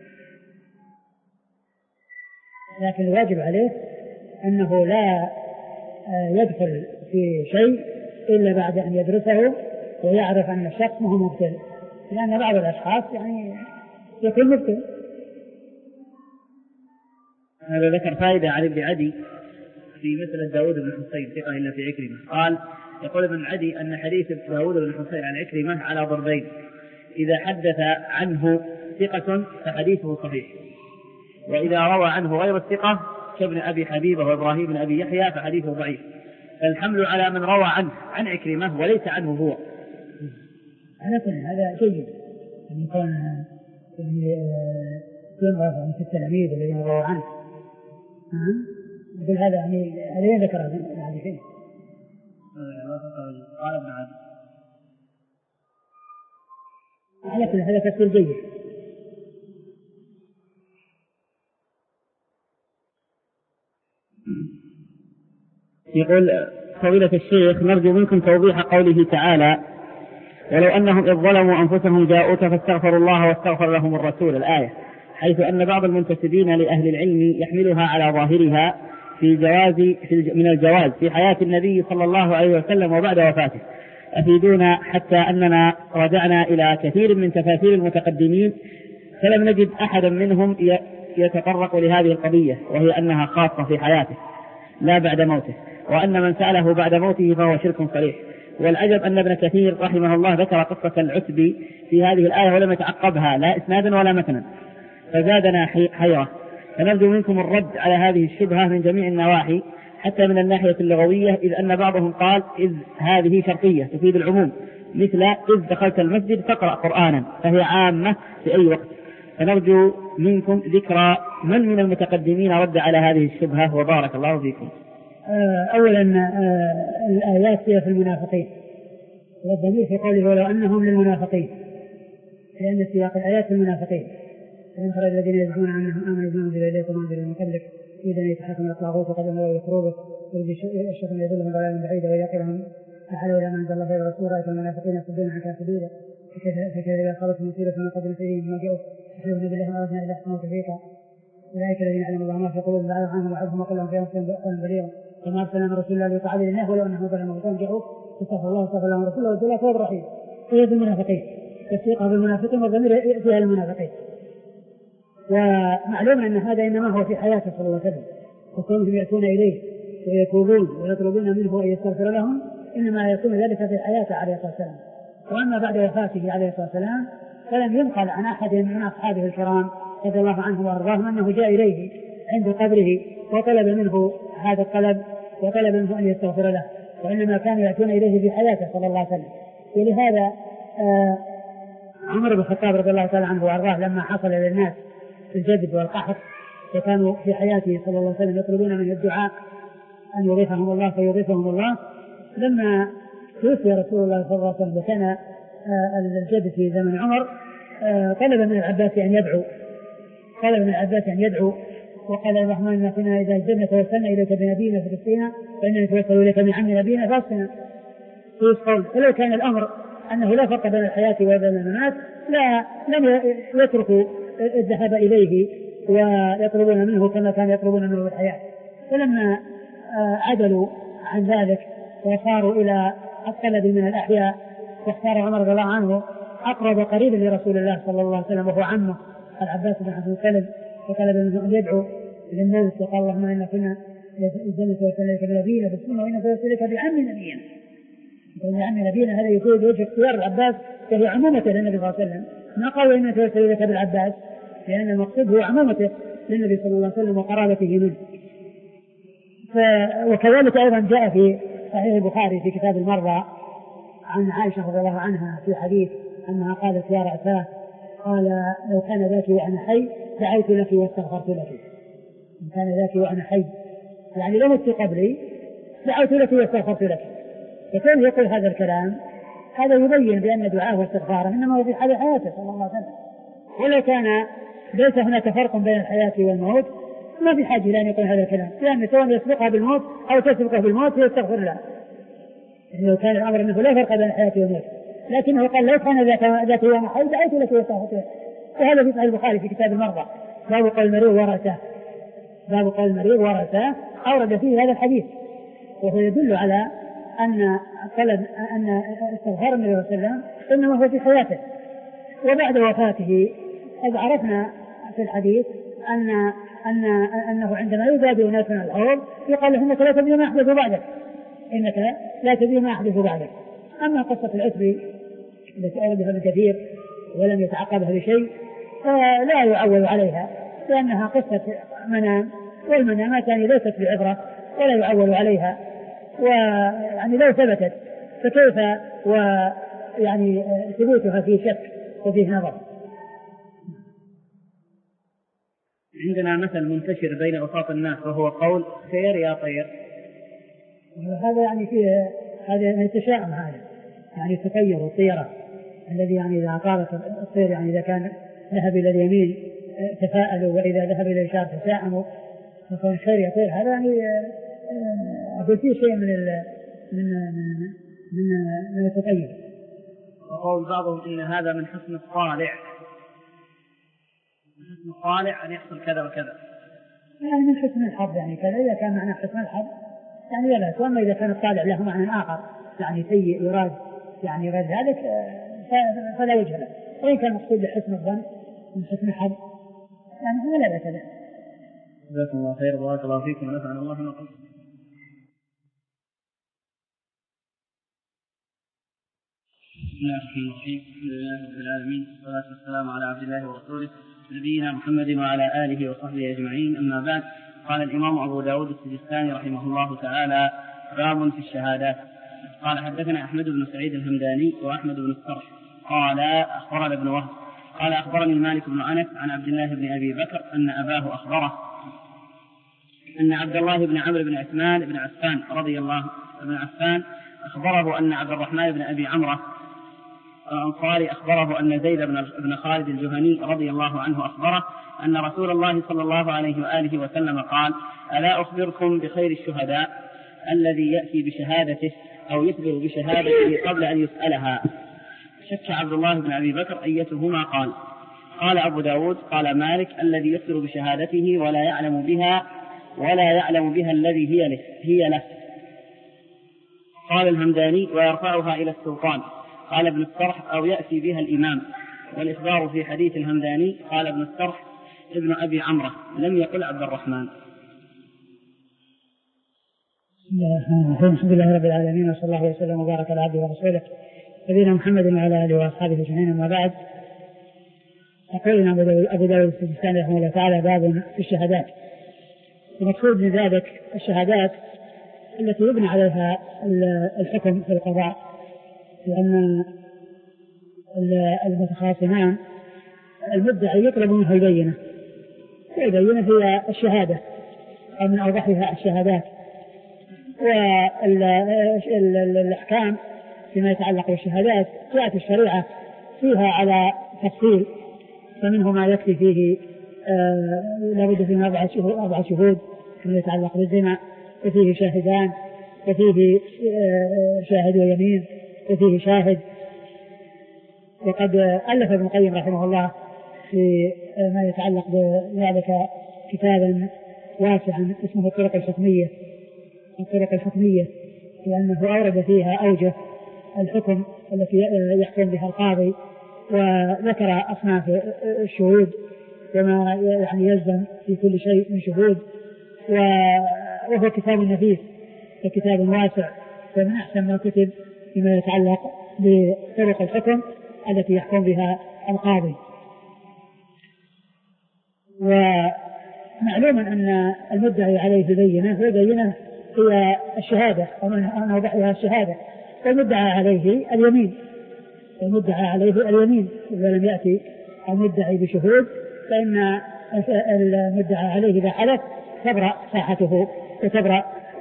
لكن الواجب عليه أنه لا يدخل في شيء إلا بعد أن يدرسه ويعرف أن الشخص مو مبتل لأن بعض الأشخاص يعني يكون مبتل. هذا ذكر فائدة عن ابن عدي في مثل داود بن حسين ثقة إلا في عكرمة قال يقول ابن عدي أن حديث داود بن حسين عن عكرمة على ضربين إذا حدث عنه ثقة فحديثه صحيح وإذا روى عنه غير الثقة كابن أبي حبيبة وإبراهيم بن أبي يحيى فحديثه ضعيف فالحمل على من روى عنه عن عكرمة وليس عنه هو. على كل هذا جيد أن يكون ينظر في التلاميذ الذين رووا عنه يقول هذا يعني هذا ذكر هذا فيه قال ابن عدي. على كل هذا تفسير جيد. يقول فضيلة الشيخ نرجو منكم توضيح قوله تعالى ولو أنهم إذ ظلموا أنفسهم جاءوك فاستغفروا الله واستغفر لهم الرسول الآية، حيث أن بعض المنتسبين لأهل العلم يحملها على ظاهرها في جواز في من الجواز في حياة النبي صلى الله عليه وسلم وبعد وفاته. أفيدونا حتى أننا رجعنا إلى كثير من تفاسير المتقدمين فلم نجد أحدا منهم يتطرق لهذه القضية، وهي أنها خاصة في حياته لا بعد موته، وأن من سأله بعد موته فهو شرك صريح. والعجب أن ابن كثير رحمه الله ذكر قصة العتبي في هذه الآية ولم يتعقبها لا إسنادا ولا متنا، فزادنا حيرة. فنرجو منكم الرد على هذه الشبهة من جميع النواحي، حتى من الناحية اللغوية، إذ أن بعضهم قال إذ هذه شرطية تفيد العموم، مثل إذ دخلت المسجد فاقرأ قرآنا، فهي عامة في أي وقت. فنرجو منكم ذكرى من من المتقدمين رد على هذه الشبهة، وبارك الله فيكم. أولا الآيات هي في المنافقين، والضمير في قوله ولو أنهم للمنافقين، لأن سياق الآيات في المنافقين. فإن ترى الذين يزعمون أنهم آمنوا بما أنزل إليكم وأنزل من قبلك إذا يتحكمون الطاغوت وقد أمروا بالخروج ويريد الشيطان يضلهم ضلالا بعيدا وإذا قيل لهم تعالوا إلى ما أنزل الله خير رسول رأيت المنافقين يصدون عنك سبيلا فكيف إذا أصابتهم مصيبة من قبل سيئهم ما جاءوا يحلفون بالله ما أردنا إلا إحسانا توفيقا أولئك الذين يعلم الله ما في قلوبهم فأعرض عنهم وعظهم وقل لهم في أنفسهم قولا بليغا وما أرسلنا من رسول الله ليطاع بإذن الله ولو أنهم ظلموا فارجعوا فاستغفر الله واستغفر لهم رسوله والله تواب رحيم. هي بالمنافقين، تسويقها بالمنافقين والضمير يأتيها للمنافقين. ومعلوم أن هذا إنما هو في حياته صلى الله عليه وسلم، وكونهم يأتون إليه ويتوبون ويطلبون منه أن يستغفر لهم إنما يكون ذلك في حياته عليه الصلاة والسلام. وأما بعد وفاته عليه الصلاة والسلام فلم ينقل عن أحد من أصحابه الكرام رضي الله عنه وأرضاهم أنه جاء إليه عند قبره وطلب منه هذا الطلب وطلب منه أن يستغفر له، وإنما كانوا يأتون إليه في حياته صلى الله عليه وسلم. ولهذا آه عمر بن الخطاب رضي الله تعالى عنه وأرضاه لما حصل للناس الجدب والقحط وكانوا في حياته صلى الله عليه وسلم يطلبون منه الدعاء أن يغيثهم الله فيغيثهم الله، لما توفي رسول الله صلى الله عليه وسلم وكان الجد في زمن عمر طلب من العباس أن يدعو طلب من العباس أن يدعو وقال الرحمن إنا كنا إذا جدنا توسلنا إليك بنبينا فلسطينا فإننا نتوسل إليك من عم نبينا فاسقنا في قول. فلو كان الأمر أنه لا فرق بين الحياة وبين الممات لا لم يتركوا الذهاب إليه ويطلبون منه كما كان يطلبون منه الحياة. فلما عدلوا عن ذلك وصاروا إلى الطلب من الأحياء واختار عمر رضي الله عنه أقرب قريب لرسول الله صلى الله عليه وسلم وهو عمه العباس بن عبد المطلب، وطلب منه أن يدعو للناس وقال اللهم إنا كنا الجنة وسلك بنبينا في السنة وإنا سلك بعم نبينا. بعم نبينا هذا يفيد وجه اختيار العباس وهي عمومته للنبي صلى الله عليه وسلم، ما قالوا إنا سلك بالعباس لأن المقصود هو عمومته للنبي صلى الله عليه وسلم وقرابته منه. وكذلك أيضا جاء في صحيح البخاري في كتاب المرضى عن عائشة رضي الله عنها في حديث أنها قالت يا رأساه قال لو كان ذاك وأنا حي دعيت لك واستغفرت لك. إن كان ذاك وأنا حي يعني لو مت قبلي دعيت لك واستغفرت لك. فكان يقول هذا الكلام هذا يبين بأن دعاءه واستغفاره إنما هو في حال حياته صلى الله عليه وسلم، ولو كان ليس هناك فرق بين الحياة والموت ما في حاجة لأن يقول هذا الكلام، لأن سواء يسبقها بالموت أو تسبقه بالموت يستغفر له. لو كان الأمر أنه لا فرق بين الحياة والموت، لكنه قال لو كان ذات يوم حي دعيت لك واستغفرت لك. وهذا في صحيح البخاري في كتاب المرضى باب قول المريض ورثه باب قول المريض ورثه أورد فيه هذا الحديث، وهو يدل على أن طلب أن استغفار النبي صلى الله عليه وسلم إنما هو في حياته. وبعد وفاته قد عرفنا في الحديث أن أن أنه عندما يبادئ ناس من الحوض يقال له إنك لا تدري ما أحدث بعدك إنك لا تدري ما أحدث بعدك. أما قصة العتبي التي أوردها ابن كثير ولم يتعقبها بشيء فلا يعول عليها لأنها قصة منام، والمنامات يعني ليست بعبرة ولا يعول عليها، ويعني لو ثبتت فكيف ويعني ثبوتها في شك وفيه نظر. عندنا مثل منتشر بين أوساط الناس وهو قول خير يا طير. هذا يعني فيه هذا يتشائم، هذا يعني تطير والطيرة الذي يعني إذا أطارت الطير يعني إذا كان ذهب إلى اليمين تفاءلوا وإذا ذهب إلى اليسار تشائموا، فكون خير يا طير هذا يعني أقول فيه شيء من ال من من من التطير. وقول بعضهم إن هذا من حسن الطالع، من حسن الطالع أن يحصل كذا وكذا، يعني من حسن الحظ يعني كذا، إذا كان معنى حسن الحظ يعني لا. وأما إذا كان الطالع له معنى آخر يعني سيء يراد يعني غير ذلك فلا وجه له. وإن كان مقصود بحسن الظن من حسن الحظ يعني هو لا بأس به. جزاكم الله خير، بارك الله فيكم ونفعنا الله بما قلتم. بسم الله الرحمن الرحيم، الحمد لله رب العالمين، والصلاة والسلام على عبد الله ورسوله نبينا محمد وعلى آله وصحبه أجمعين، أما بعد. قال الإمام أبو داود السجستاني رحمه الله تعالى: باب في الشهادات. قال: حدثنا أحمد بن سعيد الهمداني وأحمد بن السرح قال أخبرنا ابن وهب قال أخبرني مالك بن أنس عن عبد الله بن أبي بكر أن أباه أخبره أن عبد الله بن عمرو بن عثمان بن عفان رضي الله بن عفان أخبره أن عبد الرحمن بن أبي عمرو الأنصاري أخبره أن زيد بن خالد الجهني رضي الله عنه أخبره أن رسول الله صلى الله عليه وآله وسلم قال: ألا أخبركم بخير الشهداء الذي يأتي بشهادته أو يخبر بشهادته قبل أن يسألها؟ شك عبد الله بن أبي بكر أيتهما قال. قال أبو داود: قال مالك: الذي يخبر بشهادته ولا يعلم بها ولا يعلم بها الذي هي له, هي له. قال الهمداني: ويرفعها إلى السلطان. قال ابن السرح: أو يأتي بها الإمام. والإخبار في حديث الهمداني. قال ابن السرح: ابن أبي عمرو، لم يقل عبد الرحمن. الحمد لله رب العالمين، وصلى الله وسلم وبارك على عبده ورسوله نبينا محمد وعلى آله وأصحابه أجمعين، أما بعد. يقول أبو داود السجستاني رحمه الله تعالى: باب في الشهادات. المقصود من ذلك الشهادات التي يبنى عليها الحكم في القضاء، لأن المتخاصمان المدعي يطلب منه البينة، والبينة هي الشهادة أو من أوضحها الشهادات. والأحكام فيما يتعلق بالشهادات تأتي الشريعة فيها على تفصيل، فمنه ما يكفي فيه آه لابد فيه أربع شهود فيما يتعلق بالزنا، وفيه شاهدان، وفيه آه شاهد ويمين، وفيه شاهد. وقد ألف ابن القيم رحمه الله في ما يتعلق بذلك كتابا واسعا اسمه الطرق الحكمية الطرق الحكمية لأنه أورد فيها أوجه الحكم التي يحكم بها القاضي، وذكر أصناف الشهود وما يعني يلزم في كل شيء من شهود، وهو كتاب نفيس وكتاب واسع، ومن أحسن ما كتب فيما يتعلق بطرق الحكم التي يحكم بها القاضي. ومعلوم أن المدعي عليه بينة والبينة هي الشهادة أو من أوضحها الشهادة، والمدعى عليه اليمين المدعى عليه اليمين إذا لم يأتي المدعي بشهود فإن المدعى عليه إذا حلف تبرأ ساحته وتبرأ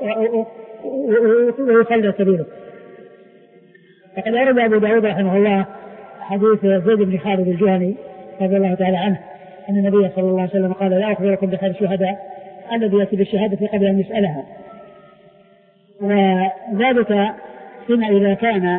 ويصلى سبيله. فقد أورد أبو داود رحمه الله حديث زيد بن خالد الجهني رضي الله تعالى عنه أن النبي صلى الله عليه وسلم قال: لا أخبركم بخير الشهداء الذي يأتي بالشهادة قبل أن يسألها. وذلك فيما إذا كان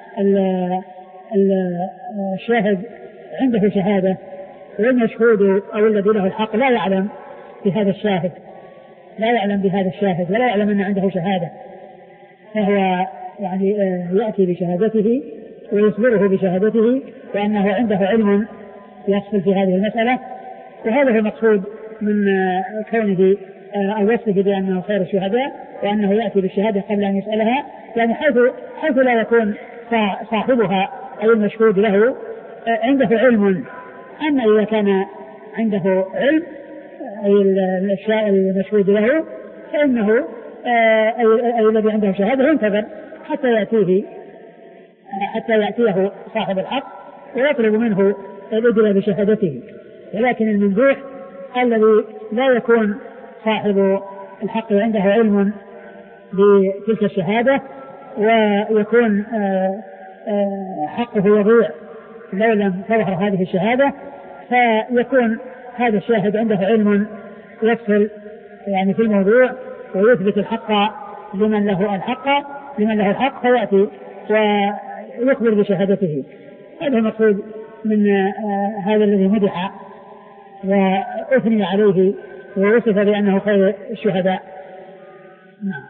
الشاهد عنده شهادة والمشهود أو الذي له الحق لا يعلم بهذا الشاهد لا يعلم بهذا الشاهد ولا يعلم أن عنده شهادة، فهو يعني يأتي بشهادته ويخبره بشهادته وأنه عنده علم يحصل في هذه المسألة. وهذا هو المقصود من كونه أو وصفه بأنه خير الشهداء، وأنه يأتي بالشهادة قبل أن يسألها، يعني حيث, حيث لا يكون صاحبها أو المشهود له عنده علم. أما إذا كان عنده علم أي المشهود له فإنه أي الذي عنده شهادة ينتظر حتى يأتيه حتى يأتيه صاحب الحق ويطلب منه الإدلاء بشهادته. ولكن الممدوح الذي لا يكون صاحب الحق عنده علم بتلك الشهادة ويكون حقه يضيع لو لم تظهر هذه الشهادة، فيكون هذا الشاهد عنده علم يفصل يعني في الموضوع ويثبت الحق لمن له الحق لمن له الحق فيأتي يخبر بشهادته. هذا المقصود من هذا الذي مدح وأثني عليه ووصف بأنه خير الشهداء. نعم.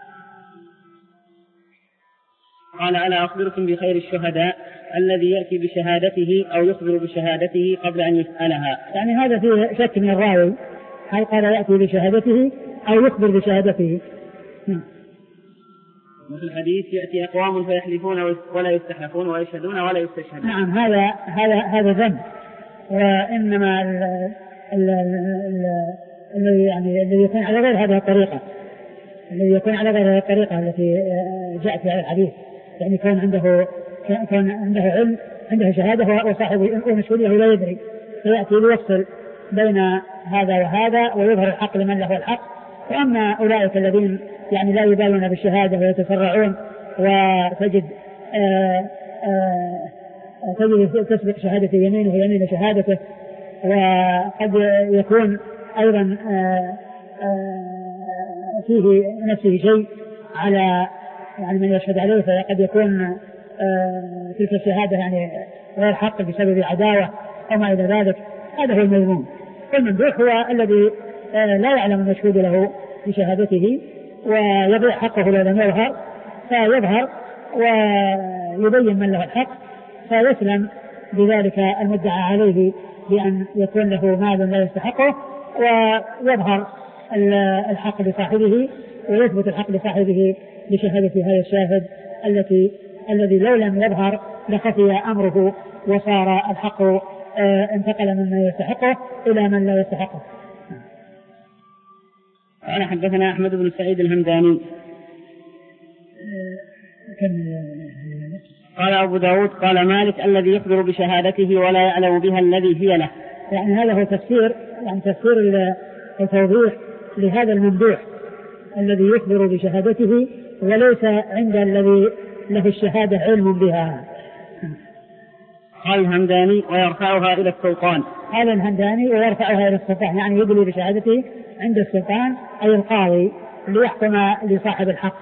قال ألا أخبركم بخير الشهداء الذي يأتي بشهادته أو يخبر بشهادته قبل أن يسألها. يعني هذا فيه شك من الراوي، هل قال يأتي بشهادته أو يخبر بشهادته. نعم. وفي الحديث يأتي أقوام فيحلفون ولا يستحلفون ويشهدون ولا يستشهدون. نعم هذا هذا هذا ذنب، وإنما الذي يعني الذي يكون على غير هذه الطريقة الذي يكون على غير هذه الطريقة التي جاءت في هذا الحديث، يعني كان عنده كان عنده علم عنده شهادة وصاحب ومشهوده لا يدري، فيأتي ليفصل بين هذا وهذا ويظهر الحق لمن له الحق. وأما أولئك الذين يعني لا يبالون بالشهادة ويتسرعون وتجد آآ آآ تجد تسبق شهادة يمينه ويمين شهادته، وقد يكون أيضا آآ آآ فيه نفسه شيء على يعني من يشهد عليه، فقد يكون تلك الشهادة يعني غير حق بسبب عداوة أو ما إلى ذلك. هذا هو المذموم. والممدوح هو الذي لا يعلم المشهود له بشهادته ويضيع حقه لو لم يظهر، فيظهر ويبين من له الحق فيسلم بذلك المدعى عليه بأن يكون له مال لا يستحقه، ويظهر الحق لصاحبه ويثبت الحق لصاحبه بشهادة هذا الشاهد التي الذي لو لم يظهر لخفي أمره وصار الحق انتقل مما يستحقه إلى من لا يستحقه. قال حدثنا أحمد بن سعيد الهمداني قال أبو داود قال مالك الذي يخبر بشهادته ولا يعلم بها الذي هي له. يعني هذا هو تفسير يعني تفسير وتوضيح لهذا الممدوح الذي يخبر بشهادته وليس عند الذي له الشهادة علم بها. قال الهمداني ويرفعها إلى السلطان. قال الهمداني ويرفعها إلى السلطان، يعني يدلي بشهادته عند السلطان أي القاضي ليحكم لصاحب الحق.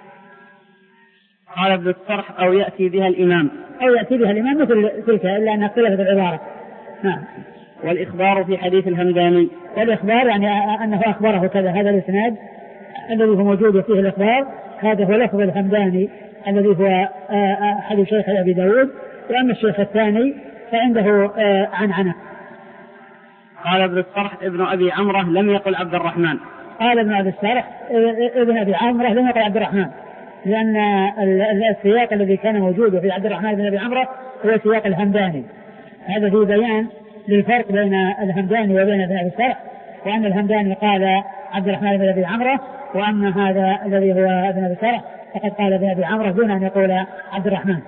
قال ابن الصرح أو يأتي بها الإمام أو يأتي بها الإمام مثل تلك إلا أنها اختلفت العبارة. نعم. والإخبار في حديث الهمداني والإخبار يعني أنه أخبره كذا، هذا الإسناد الذي هو موجود فيه الإخبار هذا هو لفظ الهمداني الذي هو أحد شيخ أبي داود. وأما الشيخ الثاني فعنده عنعنة. قال ابن الصرح ابن أبي عمره لم يقل عبد الرحمن. قال ابن أبي الصرح ابن أبي عمره لم يقل عبد الرحمن، لأن السياق الذي كان موجود في عبد الرحمن بن أبي عمره هو سياق الهمداني. هذا في بيان للفرق بين الهمداني وبين ابن أبي الصرح، وأن الهمداني قال عبد الرحمن بن أبي عمره، وأما هذا الذي هو ابن أبي الصرح فقد قال ابن أبي عمره دون أن يقول عبد الرحمن.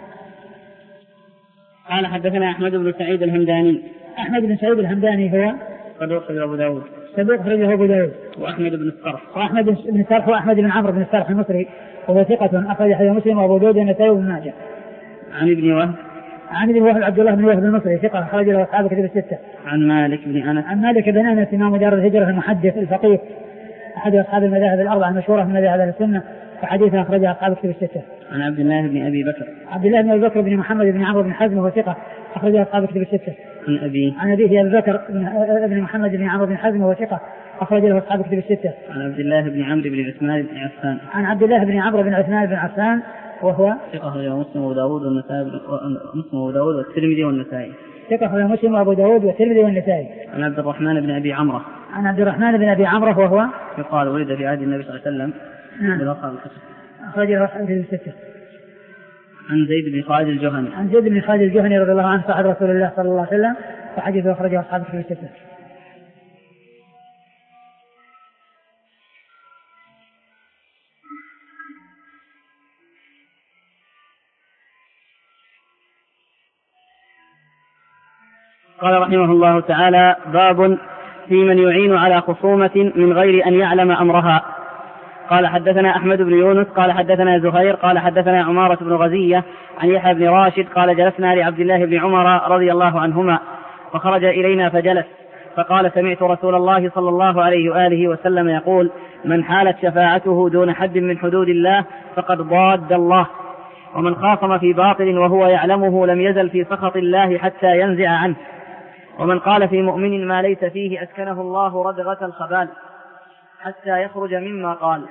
قال حدثنا أحمد بن سعيد الهمداني. أحمد بن سعيد الهمداني هو صدوق أخرجه أبو داود. صدوق أخرجه أبو داود. وأحمد بن الصرح. وأحمد بن الصرح وأحمد بن عمرو بن الصرح المصري وهو ثقة أخرج حديث مسلم وأبو داود والنسائي وابن ماجه. عن ابن وهب. عن ابن وهب عبد الله بن وهب المصري ثقة أخرج له أصحاب كتب الستة. عن مالك بن أنس. عن مالك بن أنس إمام دار الهجرة المحدث الفقيه أحد أصحاب المذاهب الأربعة المشهورة من مذاهب أهل السنة، وحديثه أخرجه أصحاب كتب الستة. عن عبد الله بن أبي بكر. عبد الله بن أبي بكر بن محمد بن عمرو بن حزم وهو ثقة أخرجه أصحاب كتب الستة. عن أبي. عن أبيه أبي بكر بن محمد بن عمرو بن حزم وهو ثقة أخرج له أصحاب كتب الستة. عن عبد الله بن عمرو بن عثمان بن عفان. عن عبد الله بن عمرو بن عثمان بن عفان وهو ثقة أخرجه مسلم وأبو داود والنسائي مسلم وأبو داود والترمذي والنسائي. ثقة أخرجه مسلم وأبو داود والترمذي والنسائي. عن عبد الرحمن بن أبي عمرو. عن عبد الرحمن بن أبي عمرو وهو يقال ولد في عهد النبي صلى الله عليه وسلم. نعم. أخرج له أصحاب كتب الستة. عن زيد بن خالد الجهني. عن زيد بن خالد الجهني رضي الله عنه صاحب رسول الله صلى الله عليه وسلم، وحديثه أخرجه أصحاب كتب الستة. قال رحمه الله تعالى: باب في من يعين على خصومة من غير أن يعلم أمرها. قال حدثنا أحمد بن يونس قال حدثنا زهير قال حدثنا عمارة بن غزية عن يحيى بن راشد قال جلسنا لعبد الله بن عمر رضي الله عنهما فخرج إلينا فجلس فقال: سمعت رسول الله صلى الله عليه وآله وسلم يقول: من حالت شفاعته دون حد من حدود الله فقد ضاد الله. ومن خاصم في باطل وهو يعلمه لم يزل في سخط الله حتى ينزع عنه. ومن قال في مؤمن ما ليس فيه أسكنه الله ردغة الخبال حتى يخرج مما قال.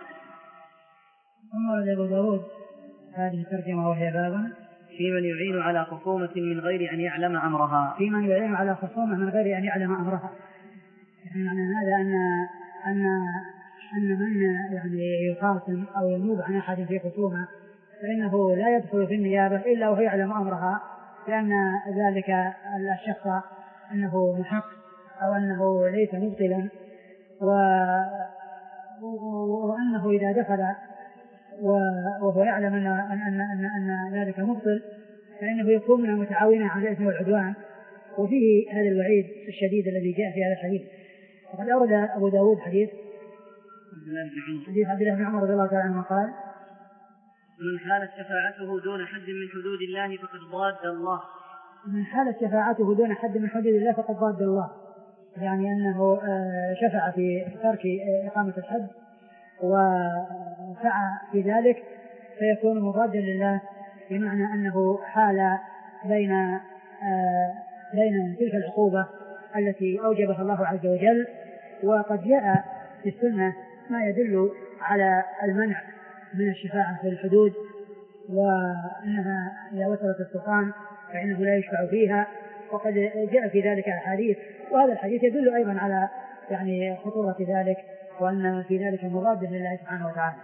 ثم ورد أبو داود هذه الترجمة وهي باب في من يعين على خصومة من غير أن يعلم أمرها. في من يعين على خصومة من غير أن يعلم أمرها. يعني معنى هذا أن أن أن من يعني يخاصم أو ينوب عن أحد في خصومة فإنه لا يدخل في النيابة إلا وهو يعلم أمرها، لأن ذلك الشخص أنه محق أو أنه ليس مبطلا، وأنه إذا دخل وهو يعلم أن, أن, أن, أن ذلك مبطل فإنه يكون من المتعاونين على الإثم والعدوان. وفيه هذا الوعيد الشديد الذي جاء في هذا الحديث. وقد أورد أبو داود حديث حديث عبد الله بن عمر رضي الله تعالى عنه قال: من حالت شفاعته دون حد من حدود الله فقد ضاد الله. من حالت شفاعته دون حد من حدود الله فقد ضاد الله، يعني أنه شفع في ترك إقامة الحد وسعى في ذلك فيكون مضادا لله، بمعنى أنه حال بين بين تلك العقوبة التي أوجبها الله عز وجل. وقد جاء في السنة ما يدل على المنع من الشفاعة في الحدود، وأنها إذا وصلت السلطان فإنه لا يشفع فيها، وقد جاء في ذلك أحاديث، وهذا الحديث يدل أيضا على يعني خطورة ذلك، وأن في ذلك مضاد لله سبحانه وتعالى.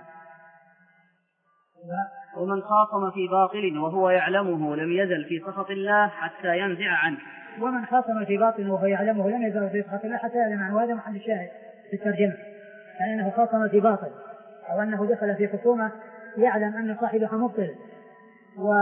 ومن خاصم في باطل وهو يعلمه لم يزل في سخط الله حتى ينزع عنه. ومن خاصم في باطل وهو يعلمه لم يزل في سخط الله حتى ينزع عنه. وهذا محل الشاهد في الترجمة، يعني أنه خاصم في باطل أو أنه دخل في خصومة يعلم أن صاحبها مبطل، و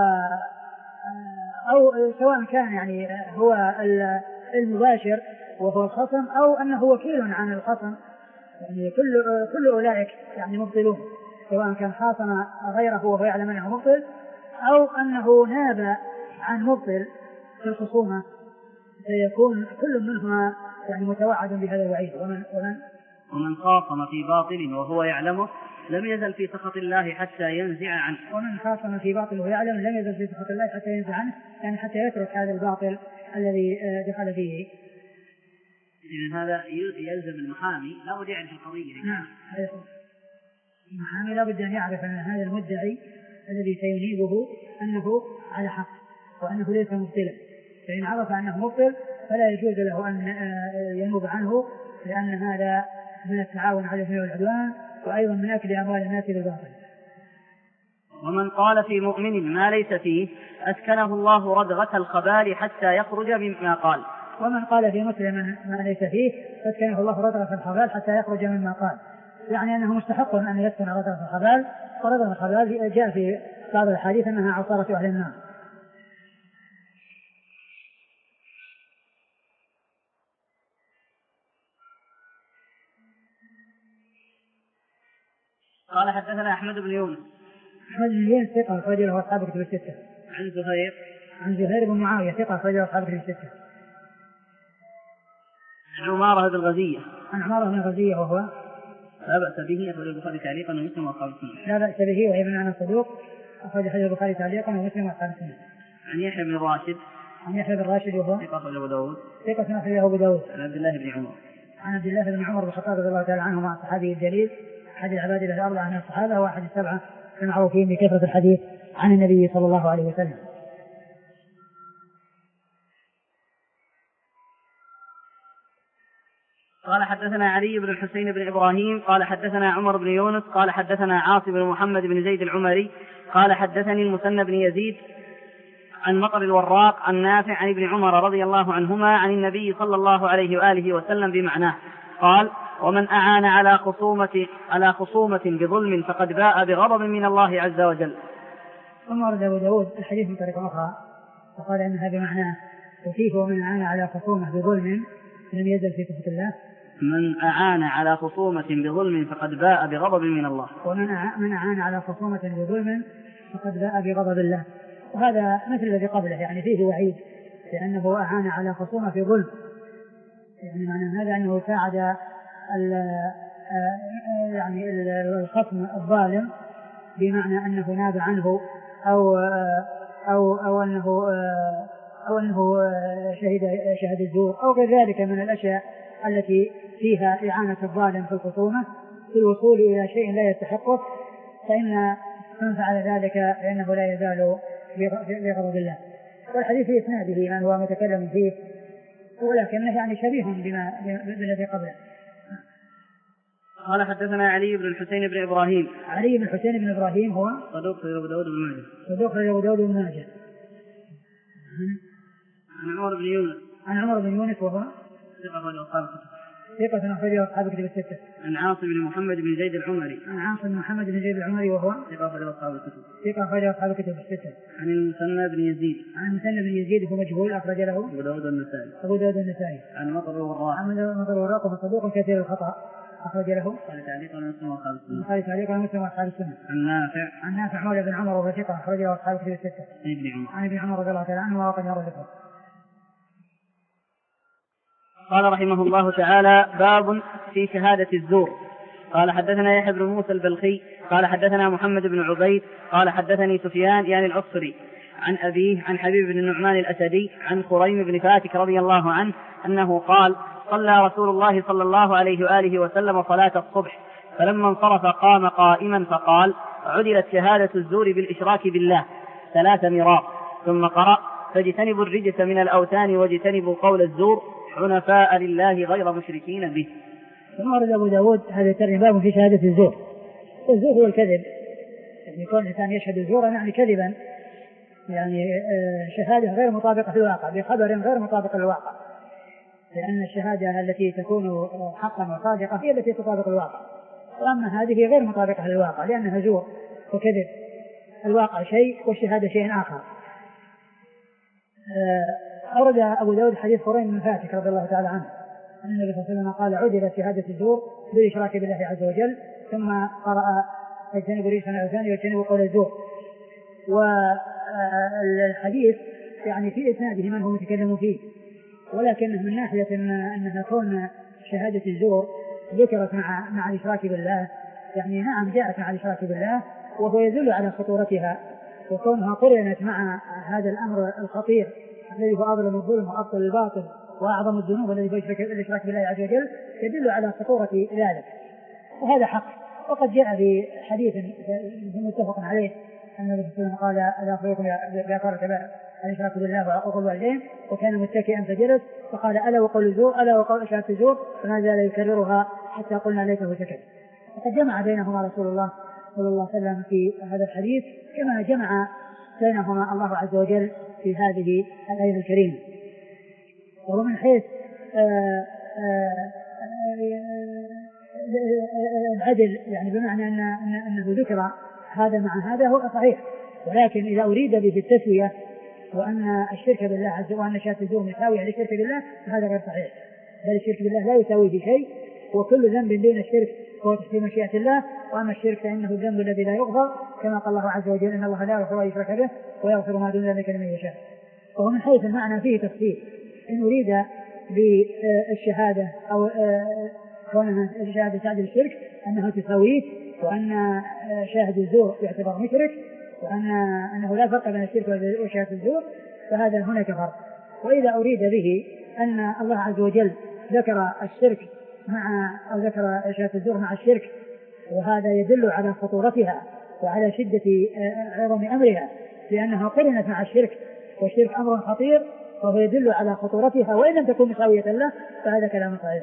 أو سواء كان يعني هو المباشر وهو الخصم أو أنه وكيل عن الخصم، يعني كل كل أولئك يعني مبطلون، سواء كان خاصم غيره وهو يعلم أنه مبطل أو أنه ناب عن مبطل في الخصومة، فيكون كل منهما يعني متوعد بهذا الوعيد. ومن ومن ومن خاصم في باطل وهو يعلمه لم يزل في سخط الله حتى ينزع عنه. ومن خاصم في باطل وهو يعلم لم يزل في سخط الله حتى ينزع عنه، يعني حتى يترك هذا الباطل الذي دخل فيه. إذن هذا يلزم المحامي لا بد يعرف القضية. نعم، المحامي لا بد أن يعرف أن هذا المدعي الذي سينيبه أنه على حق وأنه ليس مبطلا، فإن عرف أنه مبطل فلا يجوز له أن ينوب عنه، لأن هذا من التعاون على الإثم والعدوان، وأيضا من أكل أموال الناس بالباطل. ومن قال في مؤمن ما ليس فيه أسكنه الله ردغة الخبال حتى يخرج مما قال. ومن قال في مسلم ما ليس فيه أسكنه الله ردغة الخبال حتى يخرج مما قال، يعني أنه مستحق أن يسكن ردغة الخبال. ورغم الخبال جاء في بعض الحديث أنها عصارة أهل النار. قال حدثنا أحمد بن يونس. أحمد بن يونس ثقة أخرج له أصحاب الكتب الستة. عن زهير عن زهير بن معاوية ثقة أخرج له أصحاب الكتب الستة. عن عمارة بن الغزية. عن عمارة بن الغزية وهو لا بأس به أخرج البخاري تعليقا ومسلم وأصحاب السنة. لا بأس به وهي بمعنى صدوق أخرج حديث البخاري تعليقا ومسلم وأصحاب السنة. عن يحيى بن راشد. عن يحيى بن راشد وهو ثقة أخرج أبو داود. ثقة أخرجه أبو داود. عن عبد الله بن عمر. عن عبد الله بن عمر بن الخطاب رضي الله تعالى عنه مع الصحابي الجليل أحد العباد الأربعة من الصحابة وأحد السبعة المعروفين بكثرة الحديث عن النبي صلى الله عليه وسلم. قال حدثنا علي بن الحسين بن إبراهيم قال حدثنا عمر بن يونس قال حدثنا عاصم بن محمد بن زيد العمري قال حدثني المثنى بن يزيد عن مطر الوراق عن نافع عن ابن عمر رضي الله عنهما عن النبي صلى الله عليه وآله وسلم بمعناه قال: ومن أعان على خصومة على خصومة بظلم فقد باء بغضب من الله عز وجل. ثم ورد أبو داود الحديث من طريق أخرى وقال أنها بمعناه، وفيه ومن أعان على خصومة بظلم لم يزل في سخط الله. من أعان على خصومة بظلم فقد باء بغضب من الله. ومن أعان على خصومة بظلم فقد باء بغضب الله. وهذا مثل الذي قبله، يعني فيه وعيد لأنه أعان على خصومة في ظلم، يعني معنى هذا أنه ساعد يعني الخصم الظالم، بمعنى أنه ناب عنه أو أو أو أنه أو أنه شهد شهد الزور أو غير ذلك من الأشياء التي فيها إعانة الظالم في الخصومة في الوصول إلى شيء لا يستحقه، فإن من فعل ذلك فإنه لا يزال بغضب الله. والحديث في إسناده من هو متكلم فيه، ولكنه يعني شبيه بما بالذي قبله. قال حدثنا علي بن الحسين بن إبراهيم. علي بن الحسين بن إبراهيم هو صدوق أبو داود بن ماجه. صدوق أبو داود بن ماجه. عن عمر بن يونس. عن عمر بن يونس وهو ثقة أخرجه أصحاب الكتب. ثقة أخرجه أصحاب الكتب الستة. عن عاصم بن محمد بن زيد العمري. عن عاصم بن محمد بن زيد العمري وهو ثقة أخرجه أصحاب الكتب. ثقة أخرجه أصحاب الكتب الستة. عن المثنى بن يزيد. عن المثنى بن يزيد هو مجهول أخرج له أبو داود النسائي. أبو داود النسائي. عن مطر والراق. عن مطر والراق وهو صدوق كثير الخطأ أخرج له. قال تعليق على مسلم وأصحاب السنة. قال تعليق على مسلم وأصحاب السنة. عن نافع. عن نافع مولى بن عمر وهو ثقة أخرج له أصحاب الكتب الستة. عن ابن عمر. عن ابن عمر رضي الله تعالى عنه وقد مر ذكره. قال رحمه الله تعالى: باب في شهادة الزور. قال حدثنا يحيى بن موسى البلخي قال حدثنا محمد بن عبيد قال حدثني سفيان يعني العصري عن أبيه عن حبيب بن النعمان الأسدي عن خريم بن فاتك رضي الله عنه أنه قال: صلى رسول الله صلى الله عليه وآله وسلم صلاة الصبح، فلما انصرف قام قائما فقال: عدلت شهادة الزور بالإشراك بالله ثلاث مرار، ثم قرأ: فاجتنبوا الرجس من الأوثان واجتنبوا قول الزور حنفاء لله غير مشركين به. ثم ورد أبو داود هذا الترجمة باب في شهادة الزور. الزور هو الكذب، يعني كون الإنسان يشهد الزور يعني كذبا، يعني شهادة غير مطابقة للواقع بخبر غير مطابق للواقع، لأن الشهادة التي تكون حقا وصادقة هي التي تطابق الواقع، وأما هذه غير مطابقة للواقع لأنها زور وكذب. الواقع شيء والشهادة شيء آخر. أورد أبو داود حديث خريم بن فاتك رضي الله تعالى عنه أن النبي صلى الله عليه وسلم قال: عدلت شهادة الزور بالإشراك بالله عز وجل، ثم قرأ: اجتنبوا الرجس من الأوثان واجتنبوا قول الزور. والحديث يعني في إسناده من هو متكلم فيه، ولكنه من ناحية أنها كون شهادة الزور ذكرت مع مع الإشراك بالله، يعني نعم جاءت مع الإشراك بالله وهو يدل على خطورتها، وكونها قرنت مع هذا الأمر الخطير الذي هو أظلم الظلم وأبطل الباطل وأعظم الذنوب الذي هو الإشراك بالله عز وجل، يدل على خطورة ذلك، وهذا حق. وقد جاء في حديث متفق عليه أن النبي صلى الله عليه وسلم قال: ألا أخبركم بأثار الإشراك بالله وعقوق الوالدين، وكان متكئا فجلس فقال: ألا وقول الزور ألا وقول شهادة الزور، فما زال يكررها حتى قلنا ليته سكت. وقد جمع بينهما رسول الله صلى الله عليه وسلم في هذا الحديث كما جمع بينهما الله عز وجل في هذه الآية الكريمة. ومن حيث آآ آآ العدل يعني بمعنى أن أنه ذكر هذا مع هذا هو صحيح، ولكن إذا أريد به التسوية وأن الشرك بالله عز وجل وأن شهادة الزور مساوية للشرك بالله فهذا غير صحيح، بل الشرك بالله لا يساوي في شيء، وكل ذنب دون الشرك هو تحريم مشيئة الله، وأما الشرك فإنه الذنب الذي لا يغفر، كما قال الله عز وجل: إن الله لا يغفر أن يشرك به ويغفر ما دون ذلك لمن يشاء. وهو من حيث المعنى فيه تفصيل، إن أريد بالشهادة أو كونها شهادة تعدل الشرك أنه تساويه، وأن شاهد الزور يعتبر مشرك، وأن أنه لا فرق بين الشرك وشهادة الزور، فهذا هناك فرق. وإذا أريد به أن الله عز وجل ذكر الشرك مع أو ذكر شهادة الزور مع الشرك، وهذا يدل على خطورتها وعلى شدة عظم أمرها، لأنها قرنت مع الشرك، والشرك أمر خطير وهو يدل على خطورتها، وإن لم تكن مساوية له فهذا كلام صحيح.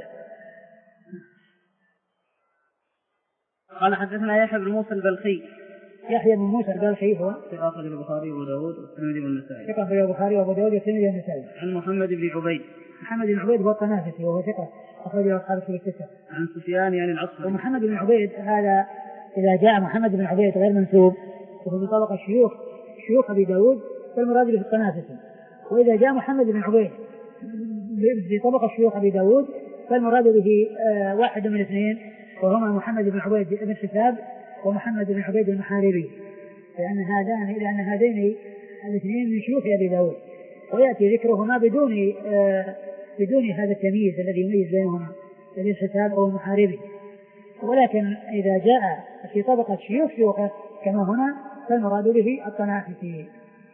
قال حدثنا يحيى بن موسى البلخي. يحيى بن موسى البلخي هو ثقة أخرجه البخاري وأبو داود والترمذي والنسائي. ثقة أخرجه البخاري وأبو داود والترمذي والنسائي. عن محمد بن عبيد. محمد بن عبيد هو الطنافسي وهو ثقة أخرجه أصحاب الكتب الستة. عن سفيان يعني العصري. ومحمد بن عبيد هذا إذا جاء محمد بن عبيد غير منسوب وهو من طبقة الشيوخ شيوخ أبي داود فالمراد به الطنافسي، وإذا جاء محمد بن عبيد في طبقة شيوخ أبي داود فالمراد به آه واحد من اثنين، وهما محمد بن عبيد بن حساب ومحمد بن عبيد المحاربي، لأن هذان لأن هذين الاثنين من شيوخ أبي داود، ويأتي ذكرهما بدون آه بدون هذا التمييز الذي يميز بينهما ابن حساب أو المحاربي. ولكن إذا جاء في طبقة شيوخ شيوخه كما هنا فالمراد به الطنافسي.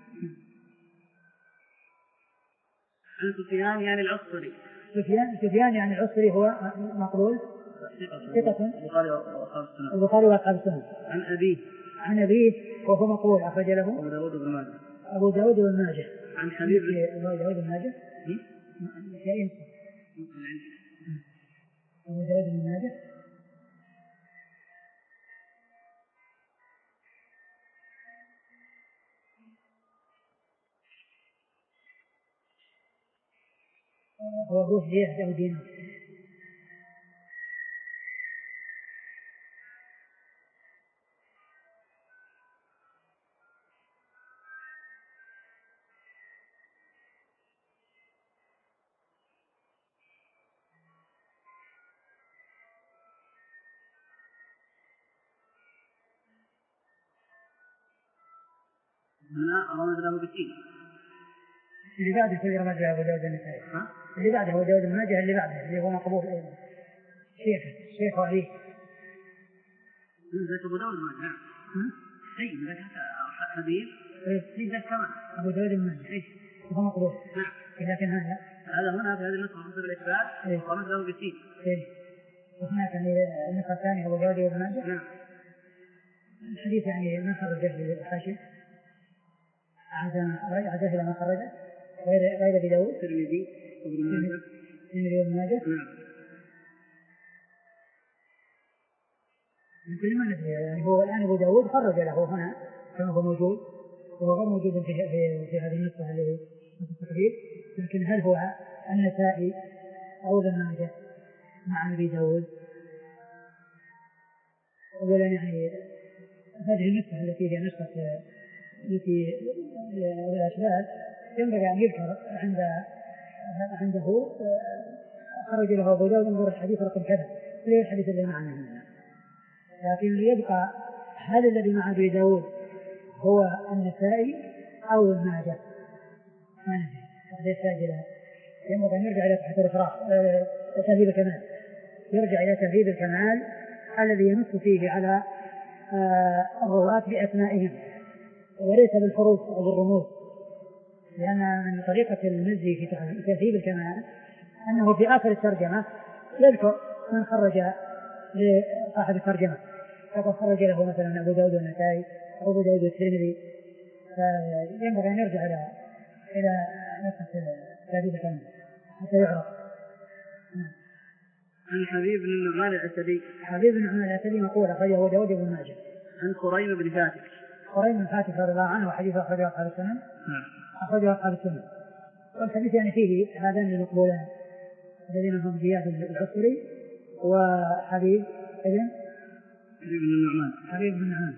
عن سفيان يعني العصري. سفيان سفيان يعني العصري هو مقبول ثقة البخاري وأصحاب السنن. عن أبيه عن أبيه وهو مقبول أخرج له أبو داود بن ماجه. أبو داود بن ماجه. عن حبيب أبو داود بن ماجه أبو داود بن ماجه هو أبو شيخ أو دينار. هنا أراد له بالتين اللي بعده في رمضان أبو داود النسائي اللي بعده هو داود الماجه اللي بعده اللي هو مقبول أيضا شيخ شيخ عليه ذاك أبو داود الماجه. نعم أي ذاك حبيب أي ذاك كمان أبو داود الماجه أي هو مقبول. نعم لكن هذا هذا هنا في هذه النسخة حسب الإثبات ورمز له بالتين. إيه وهناك النسخة الثانية أبو داود الماجه. نعم الحديث يعني ما خرج في الحاشية عاد إلى ما خرج غير غير أبي داود الترمذي وابن ماجه الترمذي وابن ماجه. نعم من كل ما ندري يعني هو الآن أبو داود خرج له هنا كما هو موجود وهو غير موجود في في, في هذه النسخة اللي في التقريب. لكن هل هو النسائي أو ابن ماجه مع أبي داود؟ أولا يعني هذه النسخة التي هي نسخة التي الأشبال ينبغي أن يذكر عند عنده خرج له أبو داود انظر الحديث رقم كذا ليه الحديث اللي معنا هنا. لكن يبقى هل الذي مع أبي داود هو النسائي أو ابن ماجه ما ندري. هذا يحتاج إلى ينبغي أن يرجع إلى تحت الإفراط تهذيب الكمال يرجع إلى تهذيب الكمال الذي ينص فيه على الرواة بأسمائهم وليس بالحروف أو بالرموز. لأن من طريقة المزي في تهذيب الكمال أنه في آخر الترجمة يذكر من خرج لصاحب الترجمة فقد خرج له مثلا أبو داود والنسائي أو أبو داود والترمذي. فينبغي أن يرجع إلى إلى نفس تهذيب الكمال حتى يعرف. عن حبيب بن النعمان الأسدي. حبيب بن النعمان الأسدي مقول أخرجه أبو داود بن ماجه. عن خريم بن فاتك. خريم بن فاتك رضي الله عنه وحديث أخرجه أصحاب السنن. أخرجه أصحاب السنن. والحديث يعني فيه هذان المقبولان الذين هم زياد العصري وحبيب ابن حبيب بن النعمان. حبيب بن النعمان.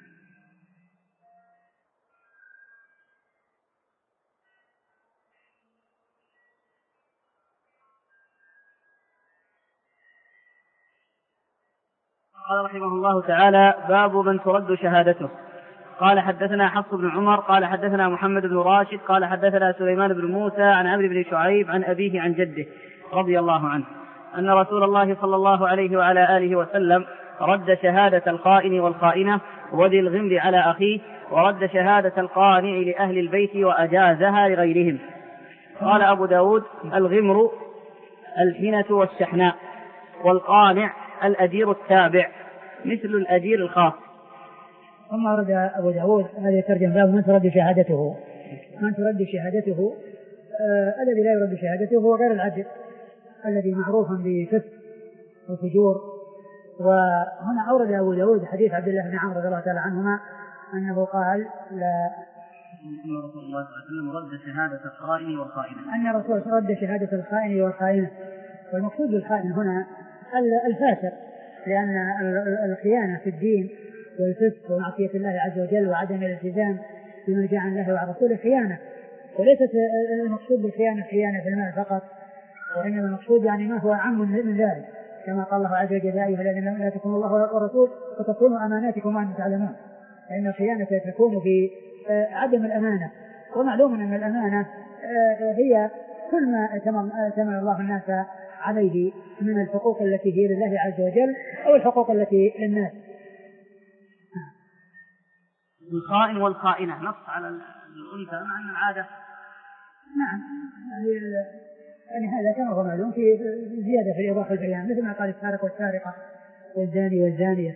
قال رحمه الله تعالى باب من ترد شهادته. قال حدثنا حفص بن عمر قال حدثنا محمد بن راشد قال حدثنا سليمان بن موسى عن عمرو بن شعيب عن أبيه عن جده رضي الله عنه أن رسول الله صلى الله عليه وعلى آله وسلم رد شهادة الخائن والخائنة وذي الغمر على أخيه ورد شهادة القانع لأهل البيت وأجازها لغيرهم. قال أبو داود الغمر الحنة والشحناء والقانع الأجير التابع مثل الأجير الخاص. ثم أرد أبو داود هذه الترجمة باب من ترد شهادته. من ترد شهادته آه الذي لا يرد شهادته هو غير العدل الذي معروف بفسق وفجور. وهنا أورد أبو داود حديث عبد الله بن عمرو رضي الله تعالى عنهما أنه قال لا أن رسول الله صلى الله عليه وسلم رد شهادة الخائن والخائنة. أن رسول رد شهادة الخائن والخائنة. والمقصود بالخائن هنا الفاسق لأن الخيانة في الدين والفسق ومعصية الله عز وجل وعدم الالتزام بما جاء عن الله وعن رسوله خيانة. وليست المقصود بالخيانة خيانة في المال فقط وإنما المقصود يعني ما هو عام من ذلك كما قال الله عز وجل يا أيها الذين لا تكونوا الله ورسوله وتكونوا أماناتكم وأنتم تعلمون. فإن الخيانة تكون في عدم الأمانة. ومعلوم أن الأمانة هي كل ما ائتمن الله الناس عليه من الحقوق التي هي لله عز وجل أو الحقوق التي للناس. الخائن والخائنة نص على الأنثى مع أن العادة. نعم يعني هذا كما هو معلوم في زيادة في إيضاح البيان مثل ما قال السارق والسارقة والزاني والزانية،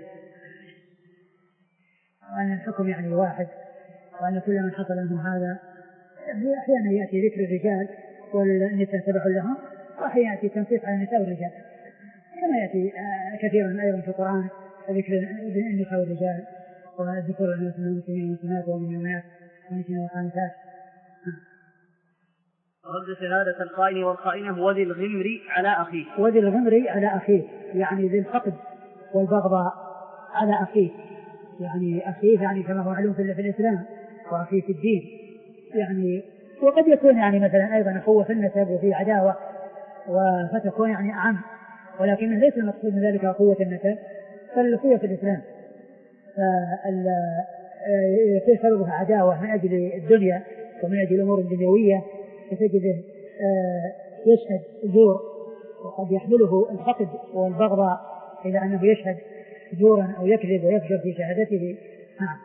وأن الحكم يعني واحد، وأن كل من حصل منهم هذا أحيانا يأتي ذكر الرجال والنساء تبع لهم، وأحيانا يأتي تنصيص على النساء والرجال، كما يأتي كثيرا أيضا في القرآن ذكر النساء والرجال وذكر المسلمين والمسلمات والمؤمنات والنساء والخانسات. رد شهادة الخائن والخائنة وذي الغمر على أخيه. وذي الغمر على أخيه يعني ذي الحقد والبغضاء على أخيه، يعني أخيه يعني كما هو معلوم في الإسلام وأخيه في الدين يعني، وقد يكون يعني مثلا أيضا أخوة في النسب وفي عداوة فتكون يعني أعم، ولكن ليس المقصود من ذلك أخوة النسب بل أخوة في الإسلام. يصير سببها عداوة من أجل الدنيا ومن أجل الأمور الدنيوية، فتجده يشهد زور وقد يحمله الحقد والبغضاء إلى أنه يشهد زورا أو يكذب ويفجر في شهادته. نعم.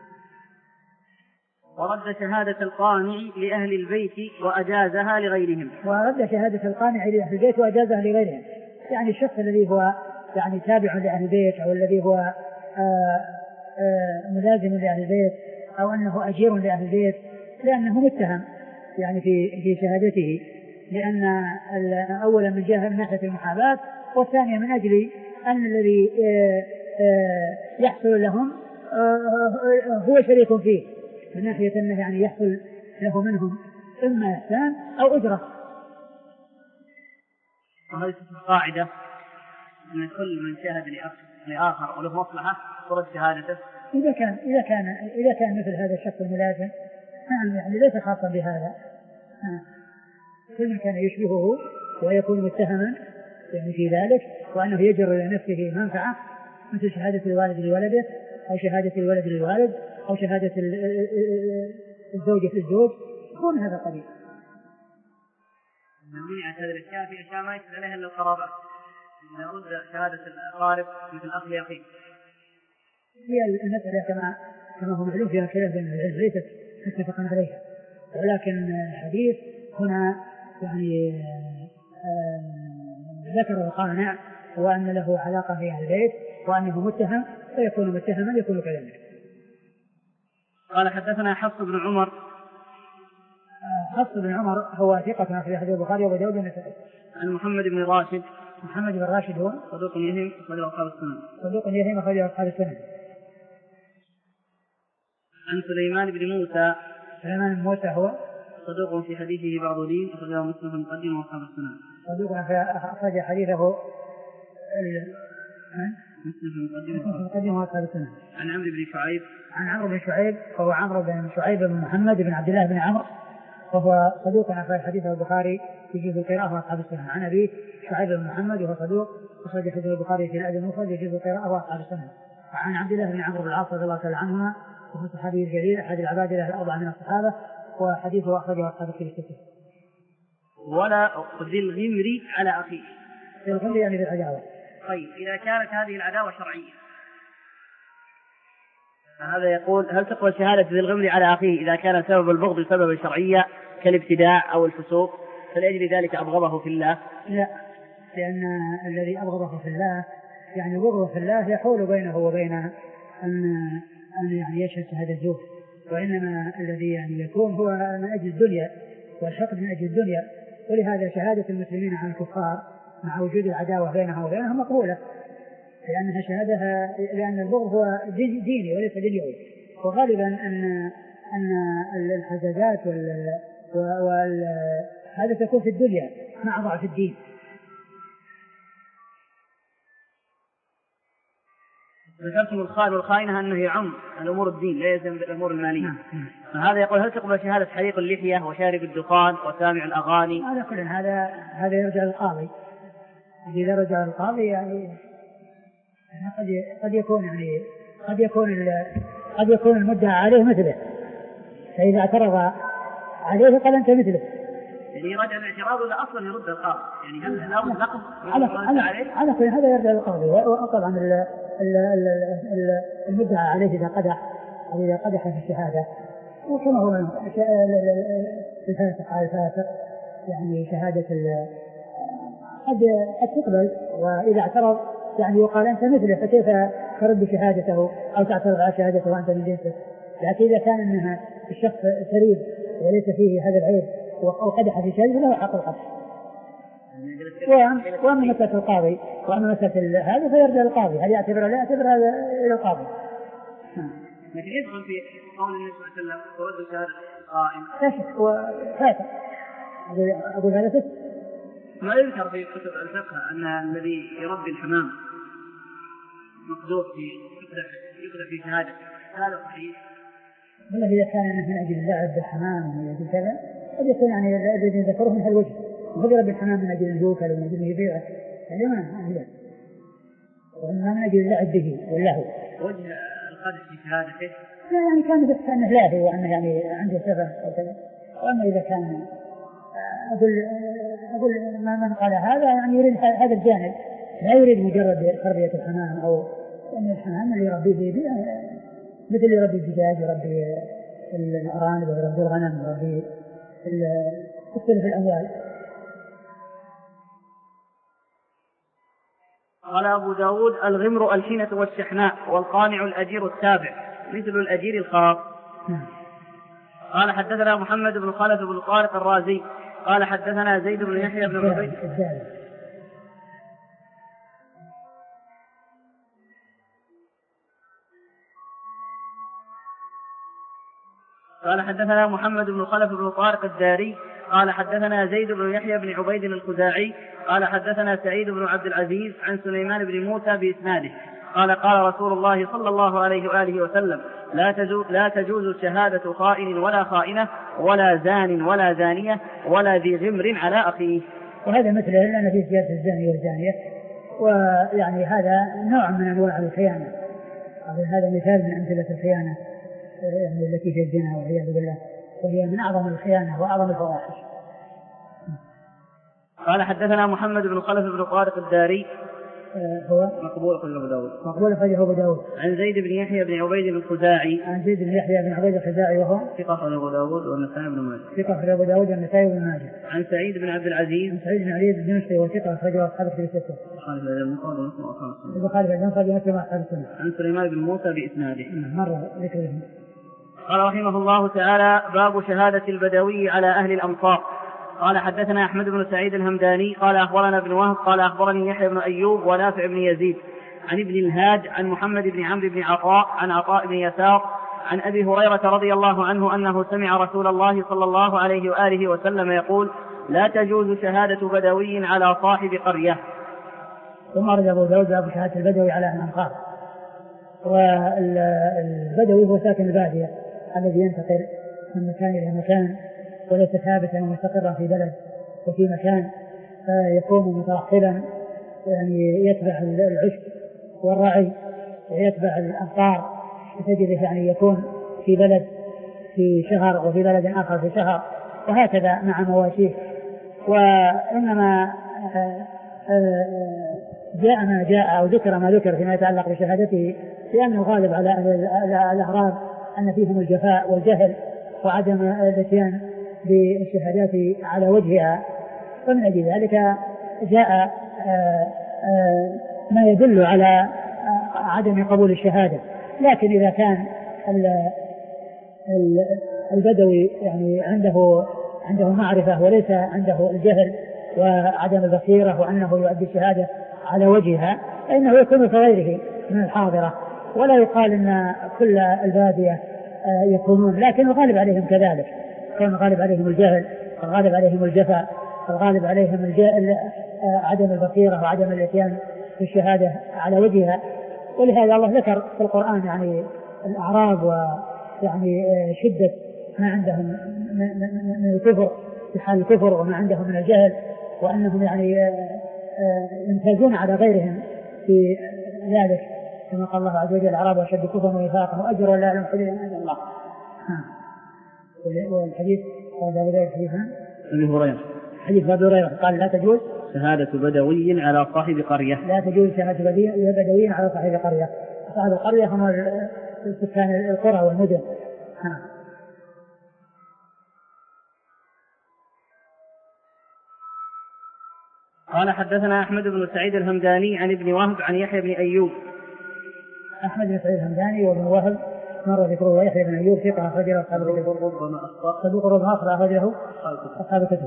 ورد شهادة القانع لأهل البيت وأجازها لغيرهم. ورد شهادة القانع لأهل البيت وأجازها لغيرهم، يعني الشخص الذي هو يعني تابع لأهل البيت أو الذي هو آآ آآ ملازم لأهل البيت أو أنه أجير لأهل البيت، لأنه متهم يعني في في شهادته، لأن أولا من جهة من ناحية المحاباة، والثانية من أجل أن الذي يحصل لهم هو شريك فيه، من ناحية أنه يعني يحصل له منهم إما إحسان أو أجرة. وهذه قاعدة أن كل من شهد لآخر وله مصلحة ترد شهادته. إذا كان إذا كان إذا كان مثل هذا الشخص الملازم نعم يعني ليس خاصا بهذا، كل من كان يشبهه ويكون متهما يعني في ذلك وأنه يجر لنفسه منفعة مثل شهادة الوالد لولده أو شهادة الولد للوالد أو شهادة الزوجة للزوج، يكون هذا قليل. منعت هذه الأشياء في أشياء ما يشهد عليها إلا القرابة، نرد شهادة الأقارب مثل الأخ لأخيه. هي المسألة كما كما هو معلوم فيها خلاف بين العلم ليست متفقا عليها، ولكن الحديث هنا يعني ذكر القانع وأن له علاقة في أهل البيت وأنه متهم فيكون متهما يكون كذلك. قال حدثنا حفص بن عمر. حفص بن عمر هو ثقة في حديث البخاري وأبو داود والنسائي. عن محمد بن راشد. محمد بن راشد هو صدوق يهم أخرجه أصحاب السنن. صدوق يهم أخرجه أصحاب السنن. عن سليمان بن موسى. سليمان بن موسى هو صدوق في حديثه بعض دين أخرجه مسلم في المقدمة وأصحاب السنن. صدوق أخرج حديثه مسلم في المقدمة وأصحاب السنن. عن عمرو بن شعيب. عن عمرو بن شعيب وهو عمرو بن شعيب بن محمد بن عبد الله بن عمرو، وهو صدوق أخرج حديثه البخاري في جزء القراءة وأصحاب السنن. عن أبيه شعيب بن محمد وهو صدوق أخرج حديث البخاري في الأدب المفرد في جزء القراءة وأصحاب السنن. وعن عبد الله بن عمرو بن العاص رضي الله تعالى عنهما وهو صحابي الجليل أحد العباد له الأربعة من الصحابة، وحديثه أخرجه أصحاب الكتب الستة. ولا ذي الغمر على أخيه. ذي الغمر يعني بالعداوة. طيب إذا كانت هذه العداوة شرعية فهذا يقول هل تقبل شهادة ذي الغمر على أخيه إذا كان سبب البغض سببا شرعيا كالابتداع أو الفسوق فلأجل ذلك أبغضه في الله؟ لا، لأن الذي أبغضه في الله يعني بغضه في الله يحول بينه وبين أن أن يعني يشهد شهادة الزور، وإنما الذي يعني يكون هو من أجل الدنيا والحقد من أجل الدنيا، ولهذا شهادة المسلمين عن الكفار مع وجود العداوة بينها وبينها مقبولة، لأنها شهادها لأن البغض هو ديني وليس دنيوي، وغالبا أن أن الحزازات وال وال هذا تكون في الدنيا مع ضعف الدين. ذكرتم الخائن والخائنة أنه يعم الأمور الدين لا يلزم بالأمور المالية، فهذا يقول هل تقبل شهادة حريق اللحية وشارب الدخان وسامع الأغاني؟ هذا كل هذا هذا يرجع للقاضي، إذا رجع للقاضي يعني قد قد يكون يعني قد يكون قد يكون المدعى عليه مثله، فإذا اعترض عليه قال أنت مثله. يعني يرجع الاعتراض ولا أصلا يرد القاضي؟ يعني هل له نقض على على على كل هذا يرجع للقاضي، وطبعا المدعى عليه إذا قدح أو إذا قدح في الشهادة، وكما هو الفاسق على الفاسق يعني شهادة قد تقبل، وإذا اعترض يعني يقال أنت مثله فكيف ترد شهادته أو تعترض على شهادته وأنت من جنسه. لكن إذا كان أنها الشخص سليم وليس فيه هذا العيب وقدح في شهادته له حق القدح. وأما مسألة القاضي وأما مسألة هذا فيرجع للقاضي، هل يعتبر لا يعتبر هذا إلى القاضي. لكن يدخل في قول النبي صلى الله عليه وسلم ترد شهادة القائم. لا شك هو فاتح. أقول هذا فاتح. ما يذكر في كتب الفقه أن الذي يربي الحمام مقدور في يقدح في شهادة، هذا صحيح؟ والله إذا كان من أجل اللعب بالحمام ومن أجل كذا قد يكون يعني الذي ذكره من هالوجه، وقد يربي الحمام من أجل الجوكة ومن أجل يبيعه، يعني ما أهلا وإنما من أجل اللعب به واللهو. وجه القدح في شهادته لا يعني كان بس أنه لاهي وأنه يعني عنده سبب أو كذا. وأما إذا كان أقول أقول من قال هذا يعني يريد هذا الجانب، لا يريد مجرد تربية الحمام أو أن الحمام اللي يربيه يبيع مثل يربي الدجاج يربي الأرانب ويربي الغنم ويربي تختلف الأموال. قال أبو داود الغمر الحنة والشحناء والقانع الأجير التابع مثل الأجير الخاص. قال حدثنا محمد بن خلف بن طارق الرازي قال حدثنا زيد بن يحيى بن عبيد قال حدثنا محمد بن خلف بن طارق الداري قال حدثنا زيد بن يحيى بن عبيد الخزاعي قال حدثنا سعيد بن عبد العزيز عن سليمان بن موسى بإسناده قال قال رسول الله صلى الله عليه وآله وسلم لا تجوز, لا تجوز شهادة خائن ولا خائنة ولا زان ولا زانية ولا ذي غمر على أخيه. وهذا مثله لأن في زيادة الزاني والزانية، ويعني هذا نوع من أنواع الخيانة، هذا مثال من أمثلة الخيانة يعني التي في الزنا والعياذ بالله، وهي من أعظم الخيانة وأعظم الفواحش. قال حدثنا محمد بن خلف بن طارق الداري هو مقبول أخرجه أبو داود مقبول أخرجه أبو داود عن زيد بن يحيى بن عبيد الخزاعي عن زيد بن يحيى بن عبيد الخزاعي وهو ثقة أخرجه أبو داود والنسائي بن ماجه ثقة أخرجه أبو داود والنسائي بن ماجه عن سعيد بن عبد العزيز عن سعيد بن عزيز بن مشري وثقة أخرجه أصحاب الكتب الستة البخاري في المفرد ومسلم وأصحاب السنة البخاري في المفرد ومسلم وأصحاب السنة عن سليمان بن موسى بإسناده مرة ذكره. قال رحمه الله تعالى باب شهادة البدوي على أهل الأمصار. قال حدثنا أحمد بن سعيد الهمداني قال أخبرنا ابن وهب قال أخبرني يحيى بن أيوب ونافع بن يزيد عن ابن الهاد عن محمد بن عمرو بن عطاء عن عطاء بن يسار عن أبي هريرة رضي الله عنه أنه سمع رسول الله صلى الله عليه وآله وسلم يقول لا تجوز شهادة بدوي على صاحب قرية. ثم أرد أبو داود باب شهادة البدوي على أهل الأمصار. والبدوي هو ساكن البادية الذي ينتقل من مكان إلى مكان وليس ثابتا ومستقرا في بلد وفي مكان، فيكون مترحلا يعني يتبع العشب والرعي ويتبع الأمطار، فتجده يعني يكون في بلد في شهر وفي بلد آخر في شهر، وهكذا مع مواشيه. وإنما جاء ما جاء أو ذكر ما ذكر فيما يتعلق بشهادته لأنه غالب على الأغراض أن فيهم الجفاء والجهل وعدم الاتيان بالشهادات على وجهها، فمن أجل ذلك جاء ما يدل على عدم قبول الشهادة. لكن إذا كان البدوي يعني عنده عنده معرفة وليس عنده الجهل وعدم البصيرة وأنه يؤدي الشهادة على وجهها، فإنه يكون كغيره من الحاضرة، ولا يقال أن كل البادية يكونون، لكن الغالب عليهم كذلك، كان الغالب عليهم الجهل، الغالب عليهم الجفاء، الغالب عليهم عدم البصيرة وعدم الاتيان بالشهادة على وجهها. ولهذا الله ذكر في القرآن يعني الأعراض ويعني شدة ما عندهم من الكفر في حال الكفر وما عندهم من الجهل، وأنهم يعني يمتازون على غيرهم في ذلك، كما قال الله عز وجل الأعراب أشد كفرا ونفاقا وأجر لا يعلم حدود عند الله. والحديث قال ذلك حديثا أبي هريرة حديث أبي هريرة قال لا تجوز شهادة بدوي على صاحب قرية. لا تجوز شهادة بدوي على صاحب قرية. صاحب القرية هم سكان القرى والمدن. ها. قال حدثنا أحمد بن سعيد الهمداني عن ابن وهب عن يحيى بن أيوب. أحمد بن سعيد الهمداني وابن وهب مر ذكره، ويحيى بن أيوب ثقة أخرجه أصحاب الكتب. ربما أخطأ. صدوق ربما أخطأ أخرجه أصحاب الكتب.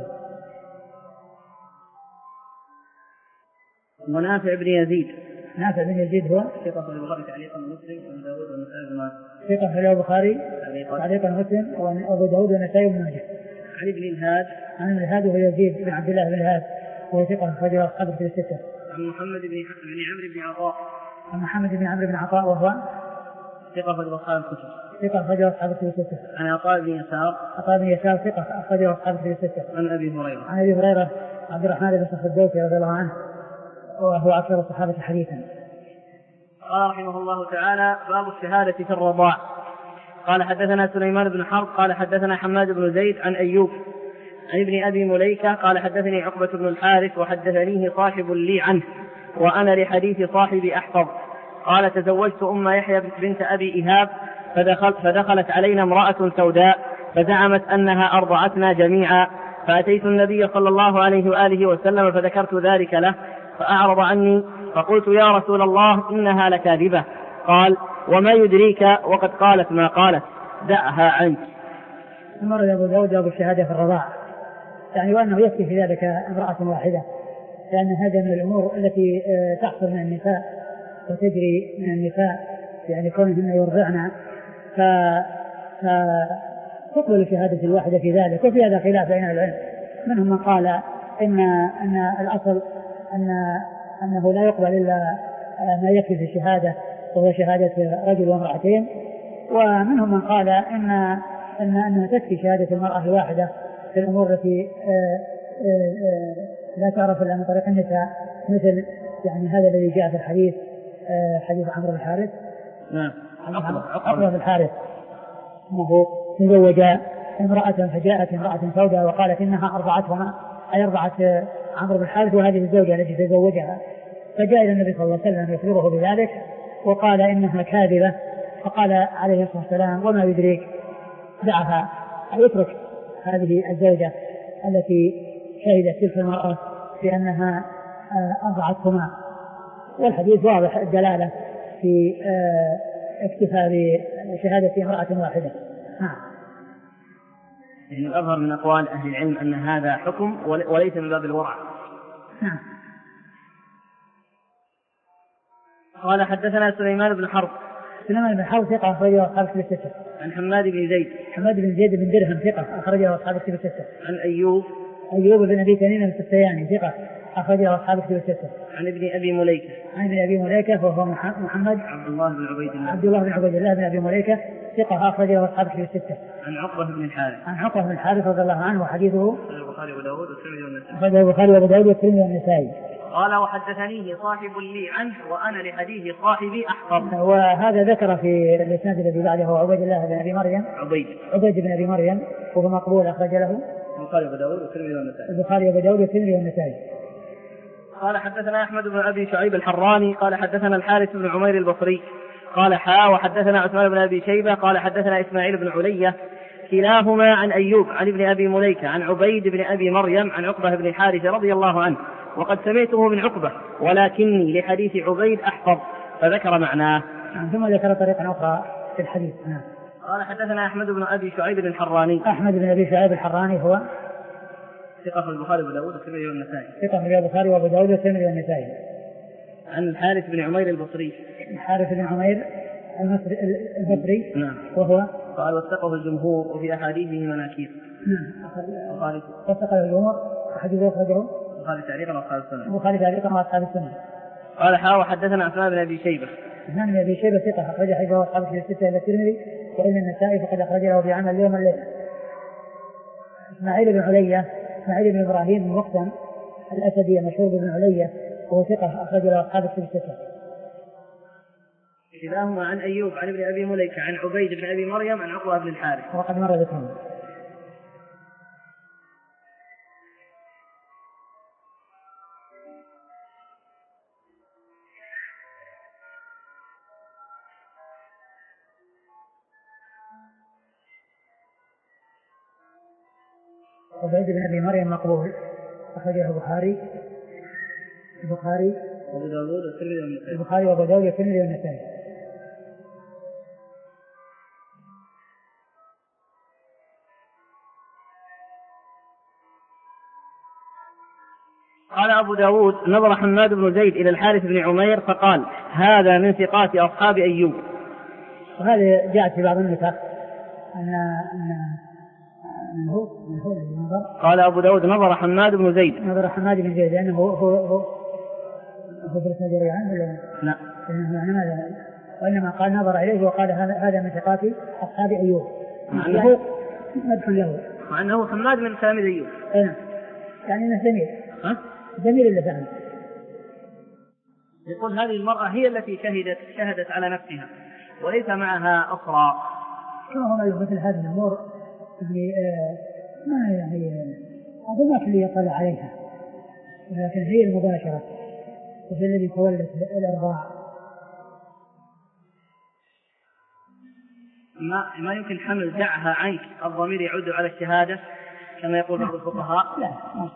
ونافع بن يزيد. نافع بن يزيد هو ثقة في البخاري تعليقا مسلم وأبو داود والنسائي بن ماجه. ثقة في البخاري تعليقا مسلم وأبو داود والنسائي بن ماجه. عن ابن الهاد. عن ابن الهاد وهو يزيد بن عبد الله بن الهاد وهو ثقة أخرجه أصحاب الكتب الستة. عن محمد بن بن عمرو بن عطاء. عن محمد بن عمرو بن عطاء وهو ثقة في أصحاب الكتب. ثقة أخرجه أصحاب الكتب الستة. عن عطاء بن يسار. عطاء بن يسار ثقة أخرجه أصحاب الكتب الستة. عن أبي هريرة. عن أبي هريرة عبد الرحمن بن صخر الدوسي رضي الله عنه وهو أكثر الصحابة حديثا. قال رحمه الله تعالى: باب الشهادة في الرضاع. قال حدثنا سليمان بن حرب قال حدثنا حماد بن زيد عن أيوب عن ابن أبي مليكة قال حدثني عقبة بن الحارث وحدثنيه صاحب لي عنه وأنا لحديث صاحبي أحفظ. قال: تزوجت أم يحيى بنت أبي إيهاب فدخل فدخلت علينا امرأة سوداء فزعمت أنها أرضعتنا جميعا، فأتيت النبي صلى الله عليه وآله وسلم فذكرت ذلك له فأعرض عني، فقلت: يا رسول الله إنها لكاذبة. قال: وما يدريك وقد قالت ما قالت، دعها عنك. مر أبو داود أبو الشهادة في الرضاع، يعني وأنه يكفي في ذلك امرأة واحدة، لأن هذا من الأمور التي تحصل من النساء وتجري من النساء، يعني كونهن يرضعن فتقبل الشهادة الواحدة في ذلك. وفي هذا خلاف بين العلم، منهم من قال إن أن الأصل أن أنه لا يقبل إلا ما يكفي في الشهادة وهو شهادة رجل وامرأتين، ومنهم من قال إن أن أنها تكفي شهادة المرأة الواحدة في الأمور التي لا تعرف إلا من طريق النساء، مثل يعني هذا الذي جاء في الحديث حديث عمرو بن الحارث. نعم. عمرو بن الحارث أنه تزوج امرأة فجاءت امرأة سوداء وقالت إنها أرضعتهما، أي أرضعت عمرو بن الحارث وهذه الزوجة التي تزوجها، فجاء إلى النبي صلى الله عليه وسلم يخبره بذلك وقال إنها كاذبة، فقال عليه الصلاة والسلام: وما يدريك، دعها، يترك هذه الزوجة التي شهدت تلك المرأة بأنها أرضعتهما. والحديث واضح الدلالة في اكتفاء بشهادة امرأة واحدة. يعني الأظهر من أقوال أهل العلم أن هذا حكم وليس من باب الورع. نعم. قال حدثنا سليمان بن حرب. سليمان بن حرب ثقة أخرجه أصحاب الكتب الستة. عن حماد بن زيد. حماد بن زيد بن درهم ثقة أخرجه أصحاب الكتب الستة. عن أيوب. أيوب بن أبي تميم السختياني ثقة أخرجه أصحاب الكتب الستة. عن ابن أبي مليكة. عن ابن أبي مليكة وهو محمد عبد الله بن عبيد الله. عبد الله بن عبيد الله بن أبي مليكة ثقة أخرجه أصحاب الكتب الستة. عن عقبة بن الحارث. عن عقبة بن الحارث رضي الله عنه وحديثه البخاري وأبو داود والترمذي والنسائي. أخرجه البخاري وأبو داود والترمذي والنسائي. قال: وحدثنيه صاحب لي عنه وأنا لحديث صاحبي أحفظ. وهذا ذكر في الإسناد الذي بعده هو عبيد الله بن أبي مريم. عبيد. عبيد بن أبي مريم وهو مقبول أخرج له البخاري وأبو داود والترمذي والنسائي. البخاري وأبو داود والترمذي والنسائي. قال حدثنا أحمد بن أبي شعيب الحراني قال حدثنا الحارث بن عمير البصري قال حا وحدثنا عثمان بن أبي شيبة قال حدثنا إسماعيل بن علية كلاهما عن أيوب عن ابن أبي مليكة عن عبيد بن أبي مريم عن عقبة بن الحارث رضي الله عنه، وقد سمعته من عقبة ولكني لحديث عبيد أحفظ، فذكر معناه. ثم ذكر طريقا أخرى في الحديث. قال حدثنا أحمد بن أبي شعيب الحراني. أحمد بن أبي شعيب الحراني هو ثقة في البخاري وأبو داود والترمذي والنسائي. ثقة في البخاري وأبو داود والترمذي والنسائي. عن الحارث بن عمير البصري. الحارث بن عمير البصري. نعم. وهو قال: وثقه الجمهور وفي أحاديثه مناكير. نعم. البخاري وثقه الجمهور وحديثه أخرجه البخاري تعليقا وأصحاب السنة. البخاري تعليقا وأصحاب السنة. قال: حا وحدثنا عثمان بن أبي شيبة. عثمان بن أبي شيبة ثقة أخرج حديثه أصحاب الستة إلى الترمذي وإلى النسائي فقد أخرج له في عمل اليوم الليلة. إسماعيل بن علية إسماعيل بن إبراهيم بن مقسم الأسدي المشهور بن علية وهو ثقة أخرج له أصحاب الستة. كلاهما عن أيوب عن ابن أبي مليكة عن عبيد بن أبي مريم عن عقبة بن الحارث. وقد مر ذكرهم. وزيد بن أبي مريم مقبول أخرجه البخاري البخاري وأبو داود والترمذي والنسائي البخاري وأبو داود والترمذي والنسائي. قال أبو داود نظر حماد بن زيد إلى الحارث بن عمير فقال هذا من ثقات أصحاب أيوب. وهذا جاءت في بعض النسخ أن أن هو هو الذي نظر. قال أبو داود نظر حماد بن زيد نظر حماد بن زيد لأنه هو هو هو هو في الاسم جريان ولا لا؟ إنما وإنما قال نظر إليه وقال هذا من ثقات أصحاب أيوب. مع أنه مدح له. مع أنه حماد من تلاميذ أيوب. إيه يعني إنه جميل. ها؟ جميل اللي فهم. يقول هذه المرأة هي التي شهدت شهدت على نفسها وليس معها أخرى. كما هو مثل هذه الأمور اللي آه ما يعني هذا ما كل يطلع عليها ولكن هي المباشرة وهي الذي تولت الأرباع. ما ما يمكن حمل دعها عنك الضمير يعود على الشهادة كما يقول بعض الفقهاء. لا ما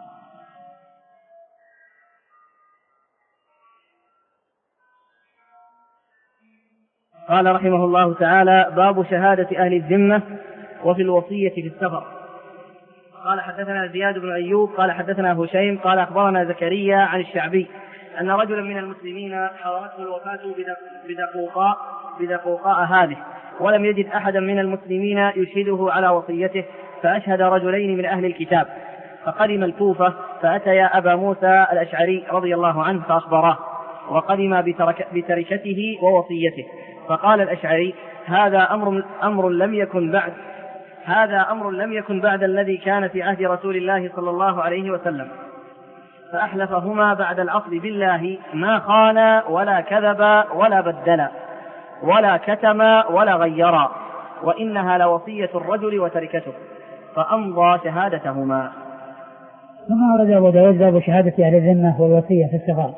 قال رحمه الله تعالى باب شهادة أهل الذمة وفي الوصية في السفر. قال حدثنا زياد بن أيوب قال حدثنا هشيم قال أخبرنا زكريا عن الشعبي أن رجلا من المسلمين حضرته الوفاة بدقوقاء بدقوقاء هذه ولم يجد أحدا من المسلمين يشهده على وصيته فأشهد رجلين من أهل الكتاب فقدم الكوفة فأتيا أبا موسى الأشعري رضي الله عنه فأخبراه وقدم بتركته ووصيته فقال الأشعري هذا أمر, أمر لم يكن بعد هذا أمر لم يكن بعد الذي كان في عهد رسول الله صلى الله عليه وسلم فأحلفهما بعد العصر بالله ما خانا ولا كذبا ولا بدلا ولا كتما ولا غيرا وإنها لوصية الرجل وتركته فأمضى شهادتهما. ثم ورد أبو داود باب شهادة أهل الذمة والوصية في السفر.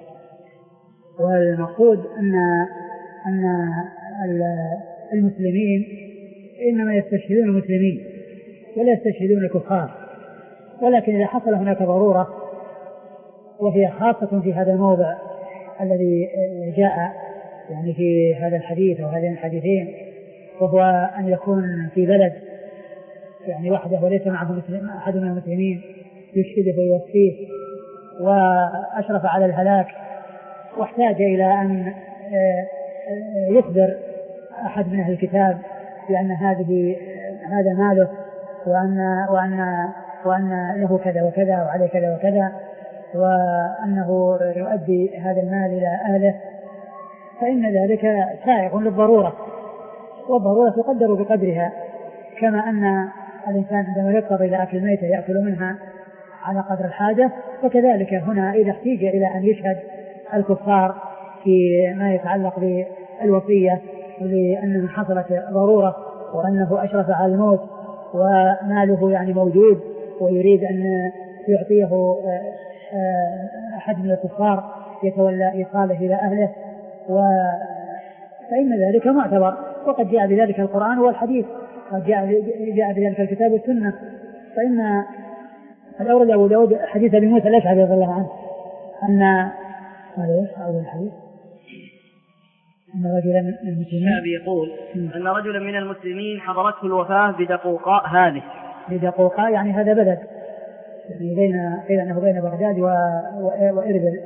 والمقصود أن أن المسلمين إنما يستشهدون المسلمين ولا يستشهدون الكفار ولكن إذا حصل هناك ضرورة وهي خاصة في هذا الموضع الذي جاء يعني في هذا الحديث أو هذين الحديثين وهو أن يكون في بلد يعني وحده وليس معه أحد من المسلمين يشهده ويوصيه وأشرف على الهلاك واحتاج إلى أن يخبر أحد من أهل الكتاب بأن هذه هذا ماله وأن وأن وأن له كذا وكذا وعليه كذا وكذا وأنه يؤدي هذا المال إلى أهله فإن ذلك سائغ للضرورة والضرورة تقدر بقدرها كما أن الإنسان عندما يضطر إلى أكل ميتة يأكل منها على قدر الحاجة فكذلك هنا إذا احتيج إلى أن يشهد الكفار في ما يتعلق بالوصية لأنه حصلت ضرورة وأنه أشرف على الموت وماله يعني موجود ويريد أن يعطيه أحد من الكفار يتولى إيصاله إلى أهله فإن ذلك معتبر وقد جاء بذلك القرآن والحديث قد جاء جاء بذلك الكتاب والسنة. فإن الأورد أبو داود حديث أبي موسى الأشعري رضي الله عنه أن هذا أول الحديث أن رجلا من المسلمين يقول أن رجلا من المسلمين حضرته الوفاة بدقوقاء هذه بدقوقاء يعني هذا بلد يعني بين قيل أنه بين بغداد وإربل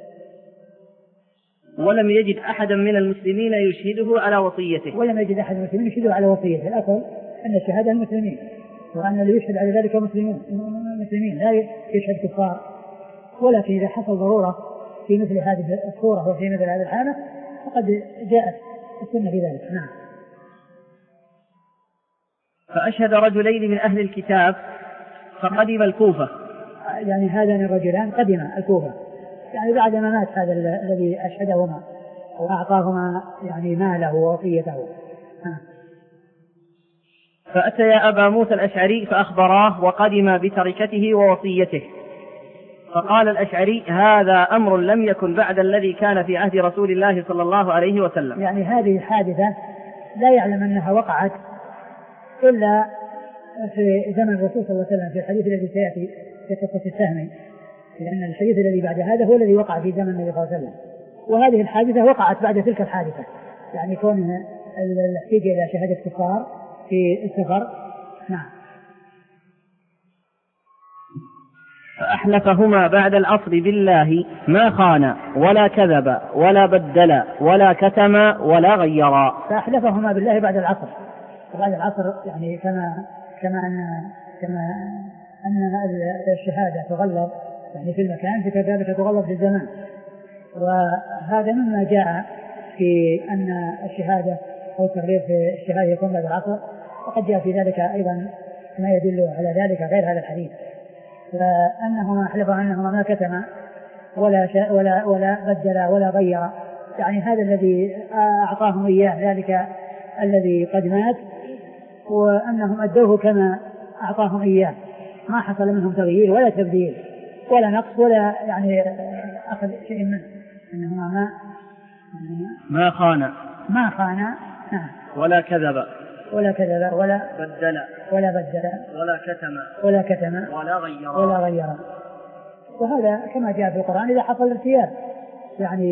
ولم يجد أحدا من المسلمين يشهده على وصيته ولم يجد أحد من المسلمين يشهده على وصيته. الأصل أن الشهادة المسلمين وأن اللي يشهد على ذلك مسلمون مسلمين لا يشهد كفار ولكن إذا حصل ضرورة في مثل هذه الصورة وفي مثل هذه الحالة فقد جاءت السنة في ذلك. نعم. فأشهد رجلين من أهل الكتاب فقدم الكوفة يعني هذان الرجلان قدم الكوفة يعني بعد ما مات هذا الذي أشهدهما وأعطاهما يعني ماله ووصيته. فأتيا أبا موسى الأشعري فأخبراه وقدم بتركته ووصيته فقال الأشعري هذا أمر لم يكن بعد الذي كان في عهد رسول الله صلى الله عليه وسلم. يعني هذه الحادثة لا يعلم أنها وقعت إلا في زمن الرسول صلى الله عليه وسلم في الحديث الذي سيأتي في قصة السهم، لأن الحديث الذي بعد هذا هو الذي وقع في زمن النبي صلى الله عليه وسلم، وهذه الحادثة وقعت بعد تلك الحادثة، يعني كونه الاحتياج إلى شهادة كفار في السفر. نعم. فأحلفهما بعد العصر بالله ما خان ولا كذب ولا بدل ولا كتم ولا غير. فأحلفهما بالله بعد العصر، وبعد العصر يعني كما كما أن كما أن الشهادة تغلظ يعني في المكان فكذلك تغلظ في الزمان، وهذا مما جاء في أن الشهادة أو التغليظ في الشهادة يكون بعد العصر، وقد جاء في ذلك أيضا ما يدل على ذلك غير هذا الحديث، فأنهما أحلفا أنهما ما كتم ولا ولا ولا بدل ولا غير، يعني هذا الذي أعطاهم إياه ذلك الذي قد مات، وأنهم أدوه كما أعطاهم إياه، ما حصل منهم تغيير ولا تبديل ولا نقص ولا يعني أخذ شيء منه، أنهما ما ما خان ما خان نعم ولا كذب ولا كذب ولا بدل ولا بدل ولا كتم ولا كتم ولا غير ولا غير. وهذا كما جاء في القرآن إذا حصل ارتياب يعني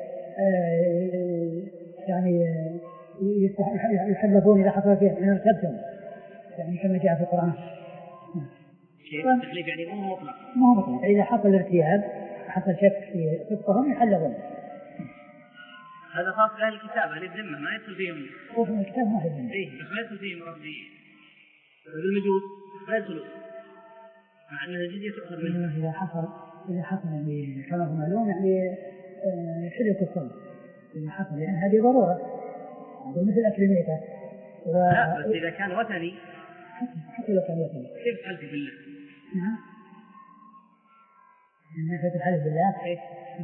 يعني يحلفون إذا حصل فيه إن ارتبتم، يعني كما جاء في القرآن. التحليف يعني مو مطلق، مو مطلق، إذا حصل ارتياب حصل شك في صدقهم يحلفون. هذا خاص بأهل الكتاب، أهل الذمة ما يدخل فيهم. وفي الكتاب ما يدخل. إيه بس ما يدخل فيهم قصدي. المجوس ما يدخلوا، مع أن الجزية تؤخذ منهم. إذا حصل إذا حصل يعني كما هو معلوم يعني يحل الكفار. إذا حصل يعني هذه ضرورة، هذا مثل أكل الميتة. و... لا بس إذا كان وثني. حتى لو كان وثني. كيف تحلف بالله؟ نعم. من ناحية الحلف بالله. إيه.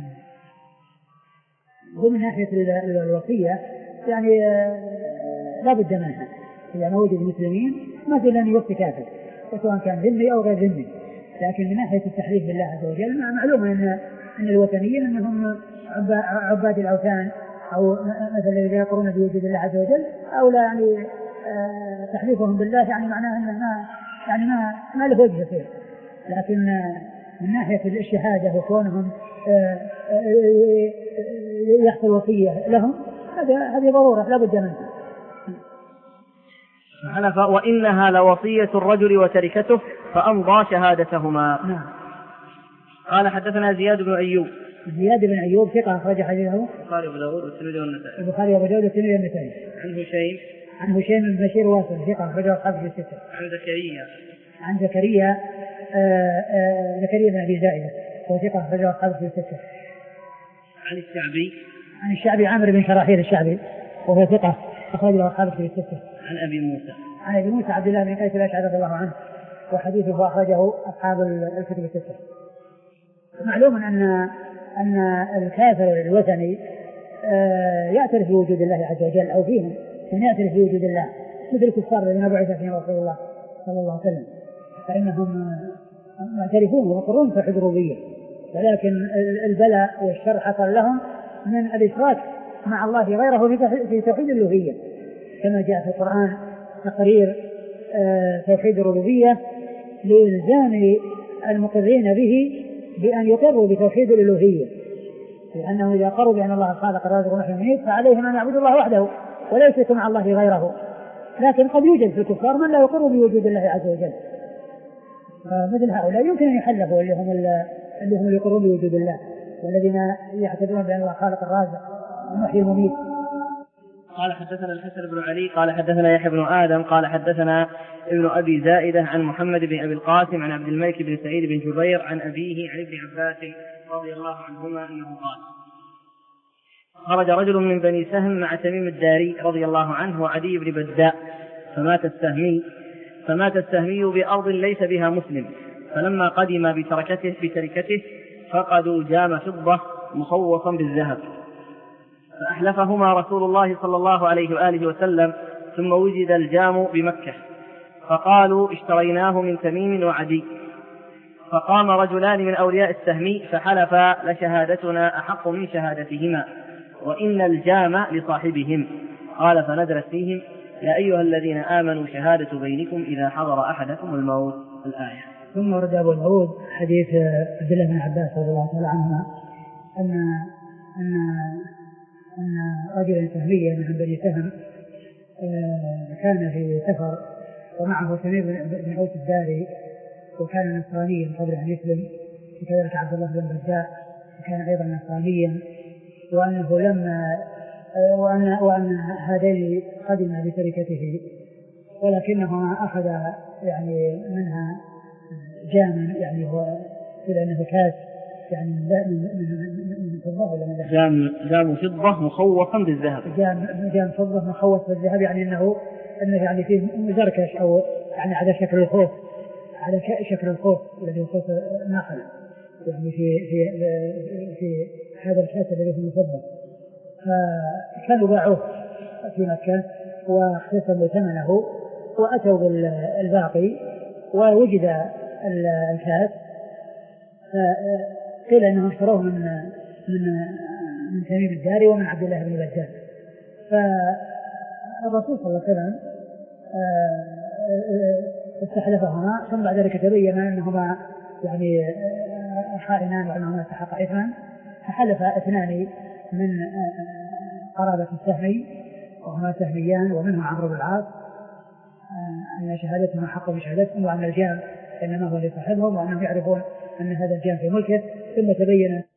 ومن ناحية الوصية يعني لا بد منها، إذا ما وجد المسلمين مثل أن يوصي كافر سواء كان ذمي أو غير ذمي، لكن من ناحية التحليف بالله عز وجل معلوم أن أن الوثنيين أنهم عباد الأوثان أو مثل الذين يقرون بوجود الله عز وجل، أو لا يعني تحليفهم بالله يعني معناه أنه ما يعني ما ما له وجه فيه، لكن من ناحية الشهادة وكونهم يحصل وصية لهم هذا هذه ضرورة لا بد منها. حلف وإنها لوصية الرجل وتركته فأمضى شهادتهما. نعم. قال حدثنا زياد بن أيوب. زياد بن أيوب ثقة أخرج حديثه البخاري وأبو داود والترمذي والنسائي. البخاري وأبو داود والترمذي والنسائي. عن هشيم عن هشيم بن بشير واصل ثقة أخرج أصحابه في الستة. عن زكريا عن زكريا آآ آآ زكريا بن أبي زائدة وهو ثقة أخرج أصحابه في الستة. عن الشعبي عن الشعبي عامر بن شراحيل الشعبي وهو ثقة أخرج أصحابه في الستة. عن أبي موسى عن أبي موسى عبد الله بن قيس الأشعري رضي الله عنه وحديثه أخرجه أصحاب الكتب الستة. معلوم أن أن الكافر الوثني يعترف بوجود الله عز وجل أو فيهم من يعترف بوجود الله مثل الكفار الذين بعث فيهم رسول الله صلى الله عليه وسلم، فإنهم معترفون ويقرون في الربوبية، ولكن البلاء والشر حصل لهم من الإشراك مع الله غيره في توحيد الألوهية، كما جاء في القرآن تقرير توحيد الربوبية لإلزام المقرين به بأن يقروا بتوحيد الألوهية، لأنه إذا قروا بأن الله الخالق الرازق والمحيي والمميت فعليهم أن يعبدوا الله وحده ولا يشركوا مع الله غيره، لكن قد يوجد في الكفار من لا يقر بوجود الله عز وجل، فمثل هؤلاء يمكن أن يحلفوا اللي هم اللي هم يقرون بوجود الله والذين يعتبرون بأن الله خالق الرازق والمحيي والمميت. قال حدثنا الحسن بن علي قال حدثنا يحيى بن آدم قال حدثنا ابن أبي زائدة عن محمد بن أبي القاسم عن عبد الملك بن سعيد بن جبير عن أبيه عن ابن عباس رضي الله عنهما أنه قال خرج رجل من بني سهم مع تميم الداري رضي الله عنه وعدي بن بداء فمات السهمي فمات السهمي بأرض ليس بها مسلم، فلما قدم بتركته, بتركته فقدوا جام فضة مصوصا بالذهب، فأحلفهما رسول الله صلى الله عليه وآله وسلم، ثم وجد الجام بمكة فقالوا اشتريناه من تميم وعدي، فقام رجلان من أولياء السهمي فحلفا لشهادتنا أحق من شهادتهما وإن الجام لصاحبهم. قال فنزلت فيهم يا أيها الذين آمنوا شهادة بينكم إذا حضر أحدكم الموت الآية. ثم ورد أبو داود حديث عبد الله بن عباس رضي الله تعالى عنهما أن أن أن رجلا سهميا من بني سهم كان في سفر ومعه تميم بن أوس الداري وكان نصرانيا قبل أن يسلم، وكذلك عبد الله بن برداء وكان أيضا نصرانيا، وأنه لما وأن وأن هذين قدم بتركته ولكنهما أخذ يعني منها جاما، يعني هو إلى أنه كاس يعني من من فضة ولا من ذهب؟ جام جام فضة مخوفا بالذهب. جام جام فضة مخوف بالذهب، يعني أنه أنه يعني فيه مزركش أو يعني على شكل الخوف، على شكل الخوف الذي هو خوف ناقل، يعني في في في هذا الكاس الذي هو فضة. فكانوا باعوه في مكة واختصموا ثمنه وأتوا بالباقي ووجد الكاس، قيل أنهم اشتروه من من من تميم الداري ومن عبد الله بن بدال. فالرسول صلى الله عليه وسلم استحلفهما، ثم بعد ذلك تبين أنهما يعني خائنان وأنهما استحق إثما، فحلف اثنان من قرابة السهمي وهما سهميان ومنهم عمرو بن العاص أن شهادتهم حق بشهادتهم، وأن الجام إنما هو لصاحبهم، وأنهم يعرفون أن هذا الجام في ملكه. ثم تبين